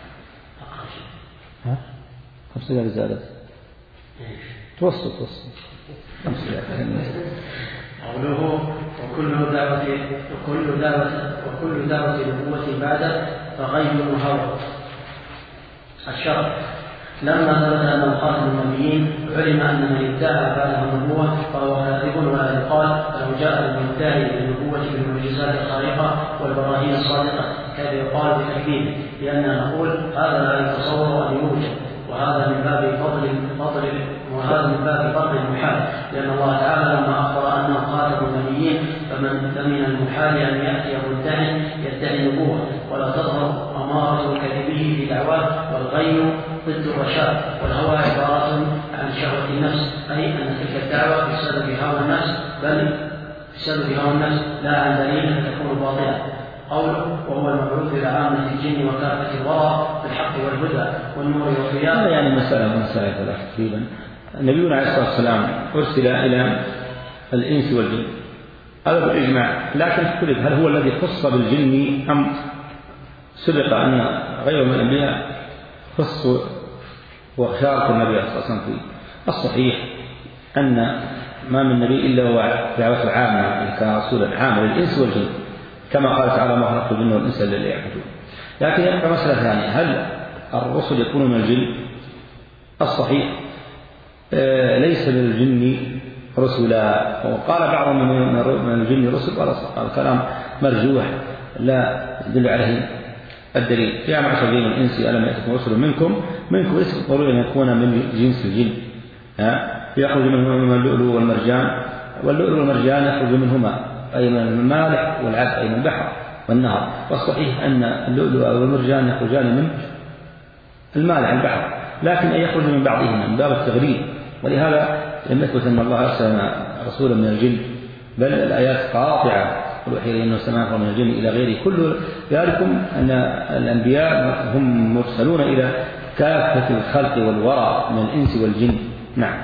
ها؟ خمس دقائق زادت. توسط توسط. خمس دقائق. قوله وكل دعوة وكل دعوة وكل دعوة نبوة بعد فغيب وهوى. الشرط لما ثبت أنه خاتم النبيين علم أن من ادعى بعده النبوة فهو كاذب ولا يقال، فلو جاء المدعي للنبوة بالمعجزات الخارقة والبراهين الصادقة كان يقال بتكذيبه، لأننا نقول هذا لا يتصور أن يوجد، وهذا من باب فضل فضل وهذا من باب فضل المحال، لأن الله تعالى لما أخبر أنه خاتم النبيين فمن فمن المحال أن يأتي مدعي يدعي النبوة ولا تظهر أمارة كذبه في دعواه، والغي ضد الرشاد، والهوى عبارة عن شهوة النفس، أي أن تلك الدعوة بسبب هوى النفس، بل بسبب هوى النفس لا عن دليل تكون باطلة. قوله وهو المبعوث إلى عامة الجن وكافة الورى بالحق والهدى والنور والضياء. هذا يعني مسألة مسألة ثلاثة تقريبا. نبينا عليه الصلاة والسلام أرسل إلى الإنس والجن، هذا بالإجماع، لكن اختلف هل هو الذي خص بالجن أم سبق أن غير من الأنبياء خص وشارك النبي صلى الله عليه وسلم فيه. الصحيح أن ما من نبي إلا هو دعوة عامة كرسول عام للإنس والجن، كما قال تعالى ما خلقت الجن والإنس إلا ليعبدون. لكن يبقى مسألة ثانية، هل الرسل يكونون من الجن؟ الصحيح آه ليس للجن رسلا، وقال بعض من الجن رسل، قال كلام مرجوح لا يدل عليه الدليل. يا معشر الجن والإنس ألم يأتكم رسل منكم منكم ليس ضروري أن يكون من جنس الجن، ها يخرج منهما اللؤلؤ والمرجان، واللؤلؤ والمرجان يخرج منهما أي من المالح والعذب أي من البحر والنهر، والصحيح أن اللؤلؤ والمرجان يخرجان من المالح البحر، لكن أن يخرج من بعضهما من باب التغليب، ولهذا لم يثبت أن الله أرسل رسولا من الجن، بل الآيات قاطعة والوحي إليه أنه سماه من الجن إلى غيره. كل ذلكم أن الأنبياء هم مرسلون إلى كافة الخلق والورى من الإنس والجن. نعم.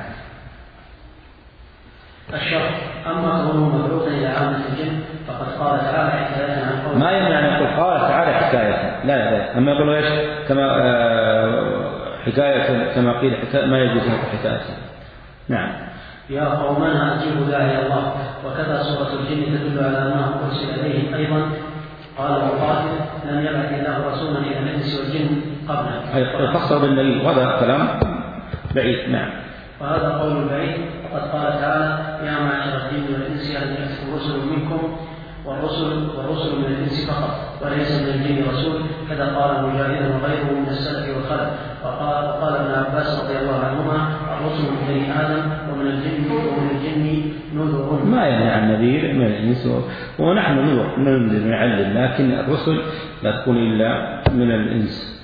الشرط أما كونه مبعوثا إلى عامة الجن فقد قال تعالى حكاية عن قوله، ما يمنع أن يقول قال تعالى حكاية، لا لا، أما يقول إيش كما حكاية كما قيل حكاية ما يجوز أن يقول حكاية. نعم. يا قومنا أجيبوا داعي الله. وكذا سورة الجن تدل على أنه أرسل إليهم أيضا. قال مقاتل لم يبعث الله رسولا إلى الإنس والجن قبله. فسر بالنبي وهذا كلام بعيد. نعم. وهذا قول بعيد. وقد قال تعالى يا معشر الجن والإنس هل يأتكم رسل منكم والرسل والرسل من الإنس فقط وليس من الجن رسول. كذا قال مجاهد وغيره من السلف والخلف. وقال, وقال ابن عباس رضي الله عنهما الرسل من بني آدم ومن الجن ومن الجن نذر. ما يعني عن نذير من الإنس ونحن نذر ننذر نعلم، لكن الرسل لا تكون إلا من الإنس.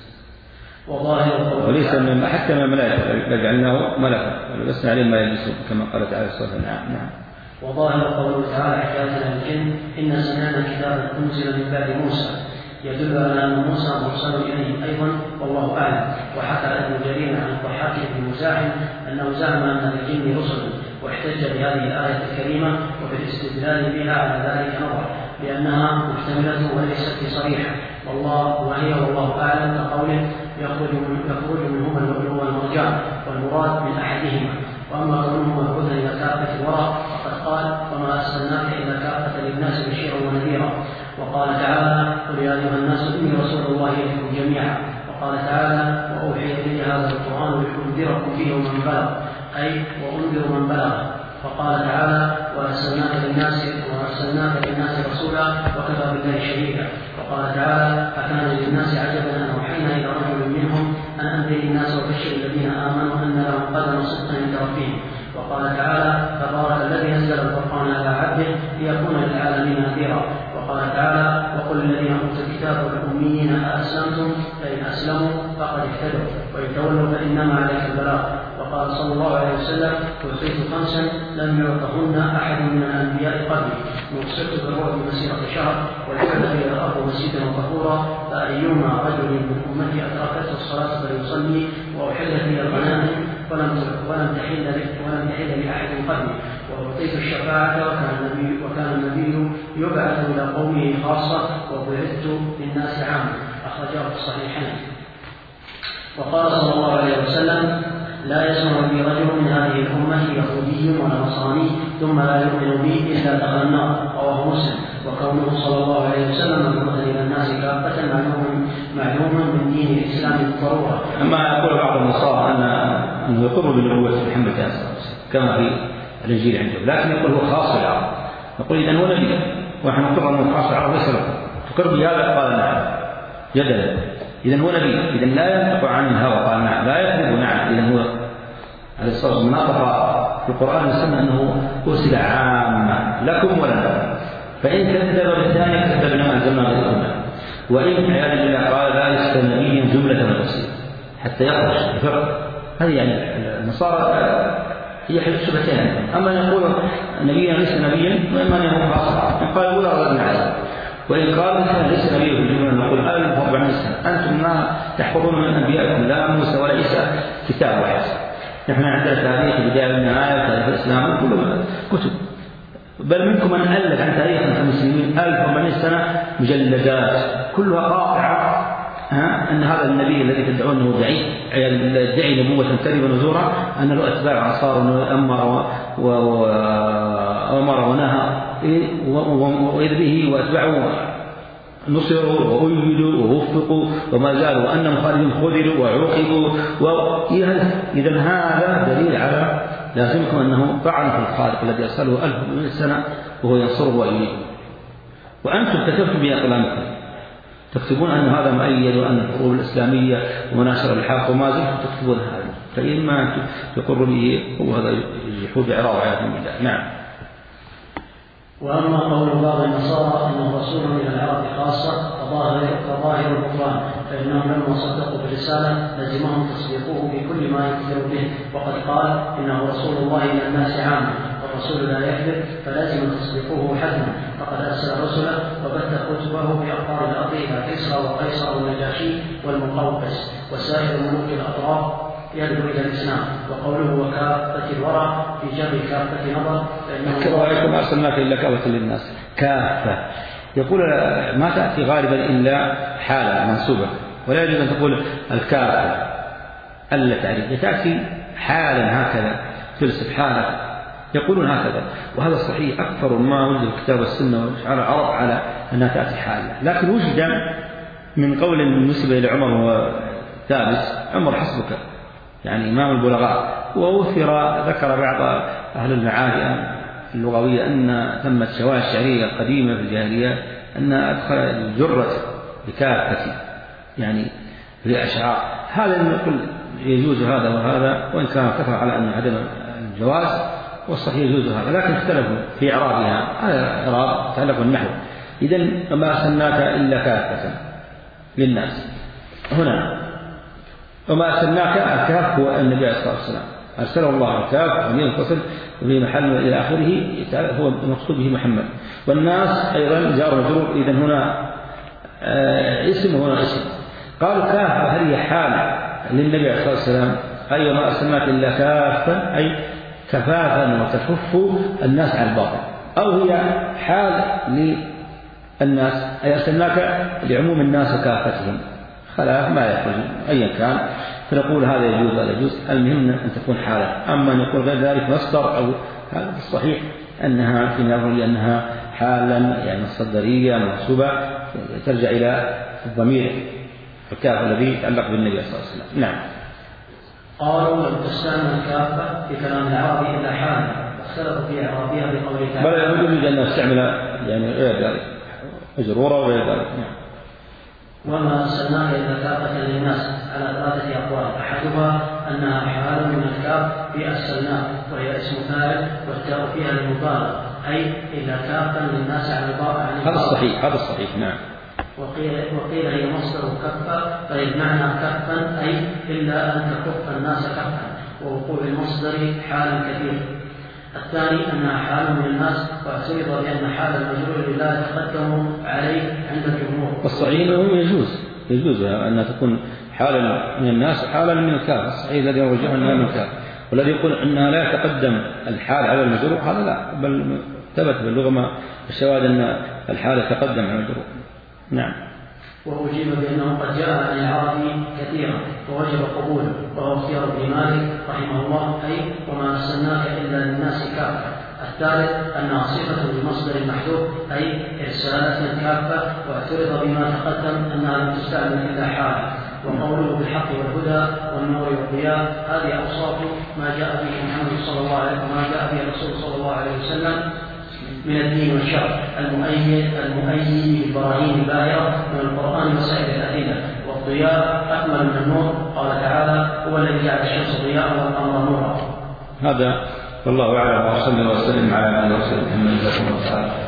وليس من حتى من الملائكة لجعلناه ملكا ولبسنا عليهم ما يلبسون كما قال تعالى سورة الأنعام. نعم. وظاهر قوله تعالى حكاية عن الجن إن سمعنا كتابا أنزل من بعد موسى يدل على أن موسى مرسل إليه أيضا والله أعلم. وحكى ابن جرير عن الضحاك بن مزاحم أنه زعم أن الجن رسل واحتج بهذه الآية الكريمة وبالاستدلال بها على ذلك نظر لأنها محتملة وليست صريحة والله وهي والله أعلم كقوله يخرج يخرج منهما اللؤلؤ والمرجان والمراد من أحدهما. وأما كونه مبعوثا إلى كافة الورى فقد قال وما أرسلناك إلا كافة للناس بشيرا ونذيرا. وقال تعالى قل يا أيها الناس إني رسول الله إليكم جميعا. وقال تعالى وأوحي إلي هذا القرآن لأنذركم به ومن بلغ أي وأنذر من بلغ. وقال تعالى وأرسلناك للناس وأرسلناك للناس رسولا وكفى بالله شهيدا. وقال تعالى أكان للناس عجبا أن أوحينا إلى رجل منهم أن أنذر الناس وبشر الذين آمنوا أن لهم قدم صدق عند ربهم. وقال تعالى تبارك الذي نزل القرآن على عبده ليكون للعالمين نذيرا. وقال تعالى وقل الذين أوتوا الكتاب والأميين أأسلمتم فإن أسلموا فقد اهتدوا وإن تولوا فإنما عليك البلاغ. وقال صلى الله عليه وسلم أوتيت خمسا لم يعطهن أحد من الأنبياء قبلي نصرت بالرعب مسيرة شهر والحمد إلى الأرض مسجدا وطهورا فأيما رجل من أمتي أدركته الصلاة فليصلي وأحلت لي الغنائم ولم ولم تحل ولم تحل لأحد قبلي وأعطيت الشفاعة وكان النبي وكان النبي يبعث إلى قومه خاصة وبعثت للناس عامة. أخرجه في الصحيحين. وقال صلى الله عليه وسلم لا يسمع بي رجل من هذه الأمة يهودي ولا نصراني ثم لا يؤمن بي إلا دخل النار. رواه مسلم. وكونه صلى الله عليه وسلم مبعوثا إلى الناس كافة معلوم معلوم من دين الإسلام بالضرورة. أما يقول بعض النصارى أن أنه يقر بنبوة محمد كما في الإنجيل عنده، لكن يقول هو خاص بالعرب. نقول إذا هو نبي ونحن نقر أنه خاص بالعرب ليس له. تقر بهذا؟ قال نعم جدلا. إذا هو نبي، إذا لا ينطق عن الهوى. قال نعم. لا يكذب. نعم. إذا هو عليه الصلاة والسلام نطق في القرآن والسنة أنه أرسل عامة لكم ولنا. فإن كذب بالثاني كذبنا ما أنزلنا عليكم. وإن عياذا بالله قال لا يستوي نبيا جملة من التفسير حتى يخرج الفرق. هذه يعني النصارى هي حل الشبهتين. أما يقول نبيا ليس نبيا وإما أن يكون خاصا. إن قال ولا ردنا عليه. وإن قال ليس نبي في الجملة نقول ألف وأربعمائة سنة أنتم ما تحفظون من أنبيائكم لا موسى ولا عيسى كتاب واحد. نحن عندنا تاريخ البداية والنهاية وتاريخ الإسلام كله كتب، بل منكم من ألف عن تاريخ المسلمين ألف وأربعمائة سنة مجلدات كلها قاطعة أن هذا النبي الذي تدعونه دعي يدعي نبوة كذبا وزورا أن له أتباع أنصار وأمر وأمر ونهى وإذ به وأتبعوا نصروا وأيدوا ووفقوا وما زالوا وأنهم خالدون خذلوا وعوقبوا. إذا هذا دليل على لازمكم أنه طعن في الخالق الذي أرسله ألف من السنة وهو ينصره ويؤيده. وأنتم كتبتم بأقلامكم تكتبون أن هذا مؤيد وأن الحروب الإسلامية ومناشر الحق وما زلتم تكتبون هذا. فإما تقر به وهذا يحول بعراض عياذا بالله. نعم. وأما قول بعض النصارى أنه رسول من العرب خاصة فظاهر الكفران فإنهم لما صدقوا بالرسالة لزمهم تصديقوه بكل ما يخبر به. وقد قال إنه رسول الله إلى الناس عامة والرسول لا يكذب فلازم تصديقوه حتما. فقد أرسل رسله وبث كتبه بأقطار الأرض إلى كسرى وقيصر والنجاشي والمقوقس وسائر ملوك الأطراف يدعو إلى الإسلام. وقوله وكافة الورى في جمع كافة نظر فإنه أرسلناك إلا كافة للناس. كافة يقول ما تأتي غالبا إلا حالة منصوبة ولا يجوز أن تقول الكافة ألا تعرف، تأتي حالا هكذا جلس في حالة، يقولون هكذا، وهذا صحيح. أكثر ما وجد الكتاب والسنة والشعر العرب على أنها تأتي حالة، لكن وجد من قول نسب إلى عمر وثابت: عمر حسبك، يعني إمام البلغاء. ووثر ذكر بعض أهل المعارف اللغوية أن ثمة شواهد الشعرية القديمة في الجاهلية أن أدخل الجرة بكافة يعني في الأشعار. هذا نقول يجوز هذا وهذا، وإن كان كثر على أن عدم الجواز، والصحيح يجوز هذا، لكن اختلفوا في إعرابها. هذا إعراب يتعلق بالنحو. إذن وما أرسلناك إلا كافة للناس. هنا وما أرسلناك، الكاف هو النبي عليه الصلاة والسلام، أرسله الله الكاف ومن يتصل وفي محل إلى آخره هو المقصود به محمد. والناس أيضا جار مجرور، إذن هنا اسم وهنا اسم. قالوا كافة هل هي حال للنبي عليه الصلاة والسلام؟ أي وما أرسلناك إلا كافة، أي كفافا وتكف الناس عن الباطل، أو هي حال للناس أي أرسلناك لعموم الناس وكافتهم، خلاف ما يخرج أيا كان. فنقول هذا يجوز هذا يجوز، المهم أن تكون حالة. أما أن يقول غير ذلك مصدر أو هذا الصحيح أنها في نظر لأنها حالا يعني مصدرية منصوبة ترجع إلى الضمير الكاف الذي يتعلق بالنبي صلى الله عليه وسلم. نعم. قالوا لم تستعمل الكافة في كلام العربي إلا حالا، واختلفوا في إعرابها بقوله تعالى. بل يجوز أن نستعمل يعني غير ذلك مجرورة وغير ذلك. نعم. وما أرسلناك إلا كافة للناس على ثلاثة أقوال، أحدها أنها حال من الكاف في أرسلناك، وهي اسم فاعل والتاء فيها للمبالغة، أي إلا كافا للناس عن الباطل. هذا الصحيح، هذا الصحيح. نعم. وقيل, وقيل هي مصدر كفا، فالمعنى كفا أي إلا أن تكف الناس كفا، ووقوع المصدر حال كثير. الثاني أنها حال من الناس، واعترض بأن حال المجرور لا يتقدم عليه عند الجمهور. والصحيح أنه يجوز يجوز أن تكون حالا من الناس وحالا من الكاف. الصحيح الذي يرجح أنها من الكاف، والذي يقول أنها لا يتقدم الحال على المجرور هذا لا، بل ثبت باللغة ما الشواهد أن الحال يتقدم على المجرور. نعم. وأجيب بأنه قد جاء عن العربي كثيرا ووجب قبوله، وهو اختيار ابن مالك رحمه الله، أي وما أرسلناك إلا للناس كافة. الثالث أنها صفة لمصدر محذوف، أي إرسالة كافة، واعترض بما تقدم أنها لم تستعمل إلا حال. وقوله بالحق والهدى والنور والضياء، هذه أوصاف ما جاء به محمد صلى الله عليه وسلم وما جاء به الرسول صلى الله عليه وسلم من الدين والشرع المؤيد المؤيد بالبراهين الباهرة من القرآن وسائر الأدلة. والضياء أكمل من النور، قال تعالى: هو الذي جعل الشمس ضياء والقمر نورا. هذا والله أعلم، وصلى وسلم على من رسول محمد صلى الله عليه وسلم.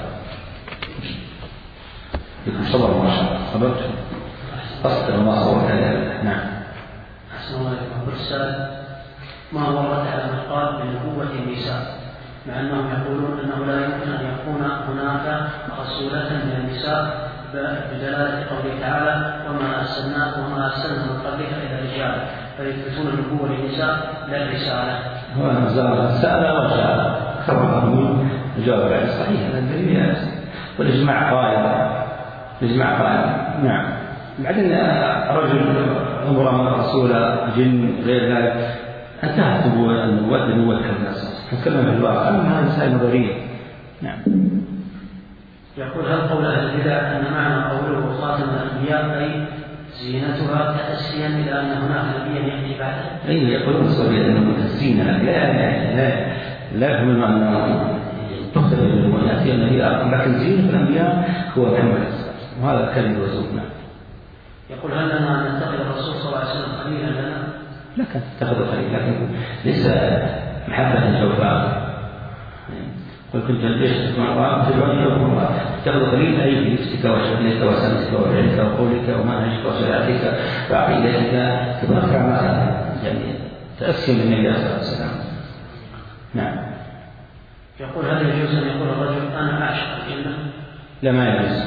يكون صبر ما شاء الله، صبرت أصدر ما صبرت. نعم. أحسن الله عليكم. والسؤال: ما هو الرد على من قال بنبوة النساء، مع أنهم يقولون أنه لا يمكن أن يكون هناك رسولة من النساء بدلالة قوله تعالى: وما أرسلنا وما أرسلنا من قبلك إلا رجالا، فيثبتون النبوة للنساء لا الرسالة. هو نزل سأل وسأل كرمه الجواب بعد صحيح، هذا الدليل والإجماع قائم، الإجماع قائم. نعم. بعدين رجل أمر رسول جن غير ذلك انتهت النبوة النبوة كالناس. نتكلم في الواقع، أما هذه مسائل نظرية. نعم. يقول: هل قول أهل البدع أن معنى قوله خاتم الأنبياء أي زينتها تأسيا إلى أن هناك نبيا يأتي بعده؟ أي يقولون صبيا أنه تأسينا، لا لا لا لا يفهم أن تختلف النبوة يأتي النبي، لكن زينة الأنبياء هو محمد، وهذا كلمة وزوجنا. يقول: هل لنا أن نتخذ الرسول صلى الله عليه وسلم خليلا لنا؟ لكن تتخذ خليل، لكن ليس محبة جوفاء. قل كنت الجيش تسمع الله تدعوني لكم الله، تتخذ خليل أي في نفسك وشغلك وسمتك وفعلك وقولك ومنهجك وشريعتك وعقيدتك، تذكر ما يعني تأسيا بالنبي عليه الصلاة والسلام. نعم. يقول: هل يجوز أن يقول الرجل أنا أعشق الجنة؟ لا، ما يجوز.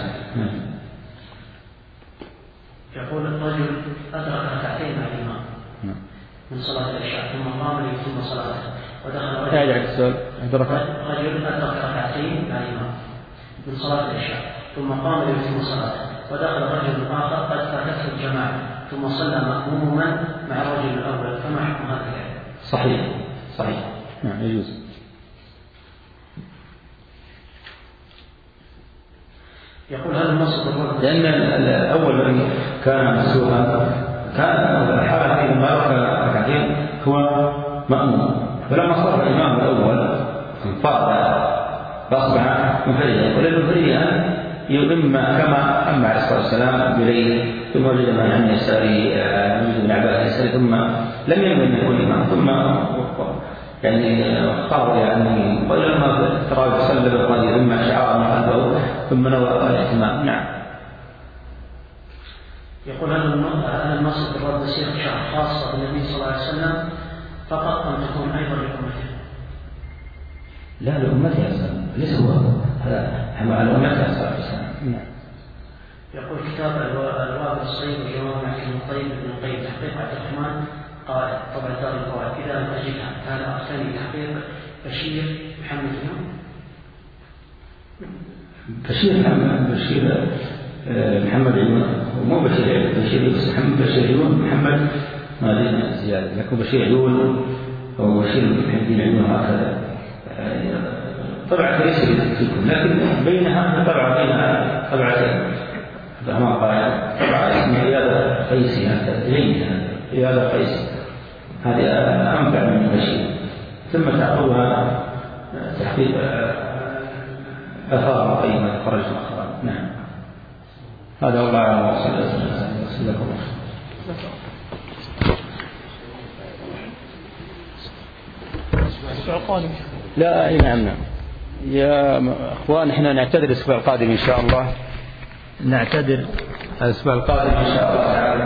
يقول: الرجل أدرك ركعتين مع الإمام من صلاة العشاء ثم قام ليتم صلاته، ودخل رجل رجل أدرك ركعتين مع الإمام من صلاة العشاء ثم قام ليتم صلاته، ودخل رجل آخر قد فاتته الجماعة ثم صلى مأموما مع الرجل الأول، فما حكم هذا؟ صحيح صحيح نعم يجوز. يقول هذا النص لأن الأول كان مسوها كان الحالة لما ركع ركعتين هو مأموم، فلما صار الإمام الأول انفرد فأصبح منفردا، وللمنفرد إما كما أما عليه الصلاة والسلام بليل ثم وجد من عن يساره وجد من عباده يساره ثم لم ينوي أن يكون إمام ثم يعني اختار يعني ولما ترى صلى بالقاضي ثم شعار من قلبه ثم نوى الاهتمام. نعم. يقول هذا النص في الرد يصير شرع خاصة بالنبي صلى الله عليه وسلم فقط أن تكون أيضا لأمته؟ لا لأمته أصلا ليس هو هذا على أمته صلى الله عليه وسلم. نعم. يقول كتاب الوابل الصيب وجواب محكم الطيب ابن القيم تحقيق عبد الرحمن قال طبعا دار القواعد إذا لم أجدها كان أرسلني تحقيق بشير محمد يوم بشير محمد بشير محمد عيون مو بشير عيون بشير بس محمد بشير عيون محمد ما لنا زيادة لكن بشير عيون أو بشير محمد عيون هكذا طبعا ليس فيكم لكن بينها طبعا بينها طبعا فما قال طبعا اسمها رياضة قيسي هكذا إلينا رياضة قيسي هذه أنفع من بشير ثم تأخذها تحقيق أثار قيمة خرج الأخرى. نعم. هذا والله أعلم وصلى الله عليه وسلم. لا أي نعم نعم يا أخوان إحنا نعتذر الأسبوع القادم إن شاء الله نعتذر الأسبوع القادم إن شاء الله تعالى.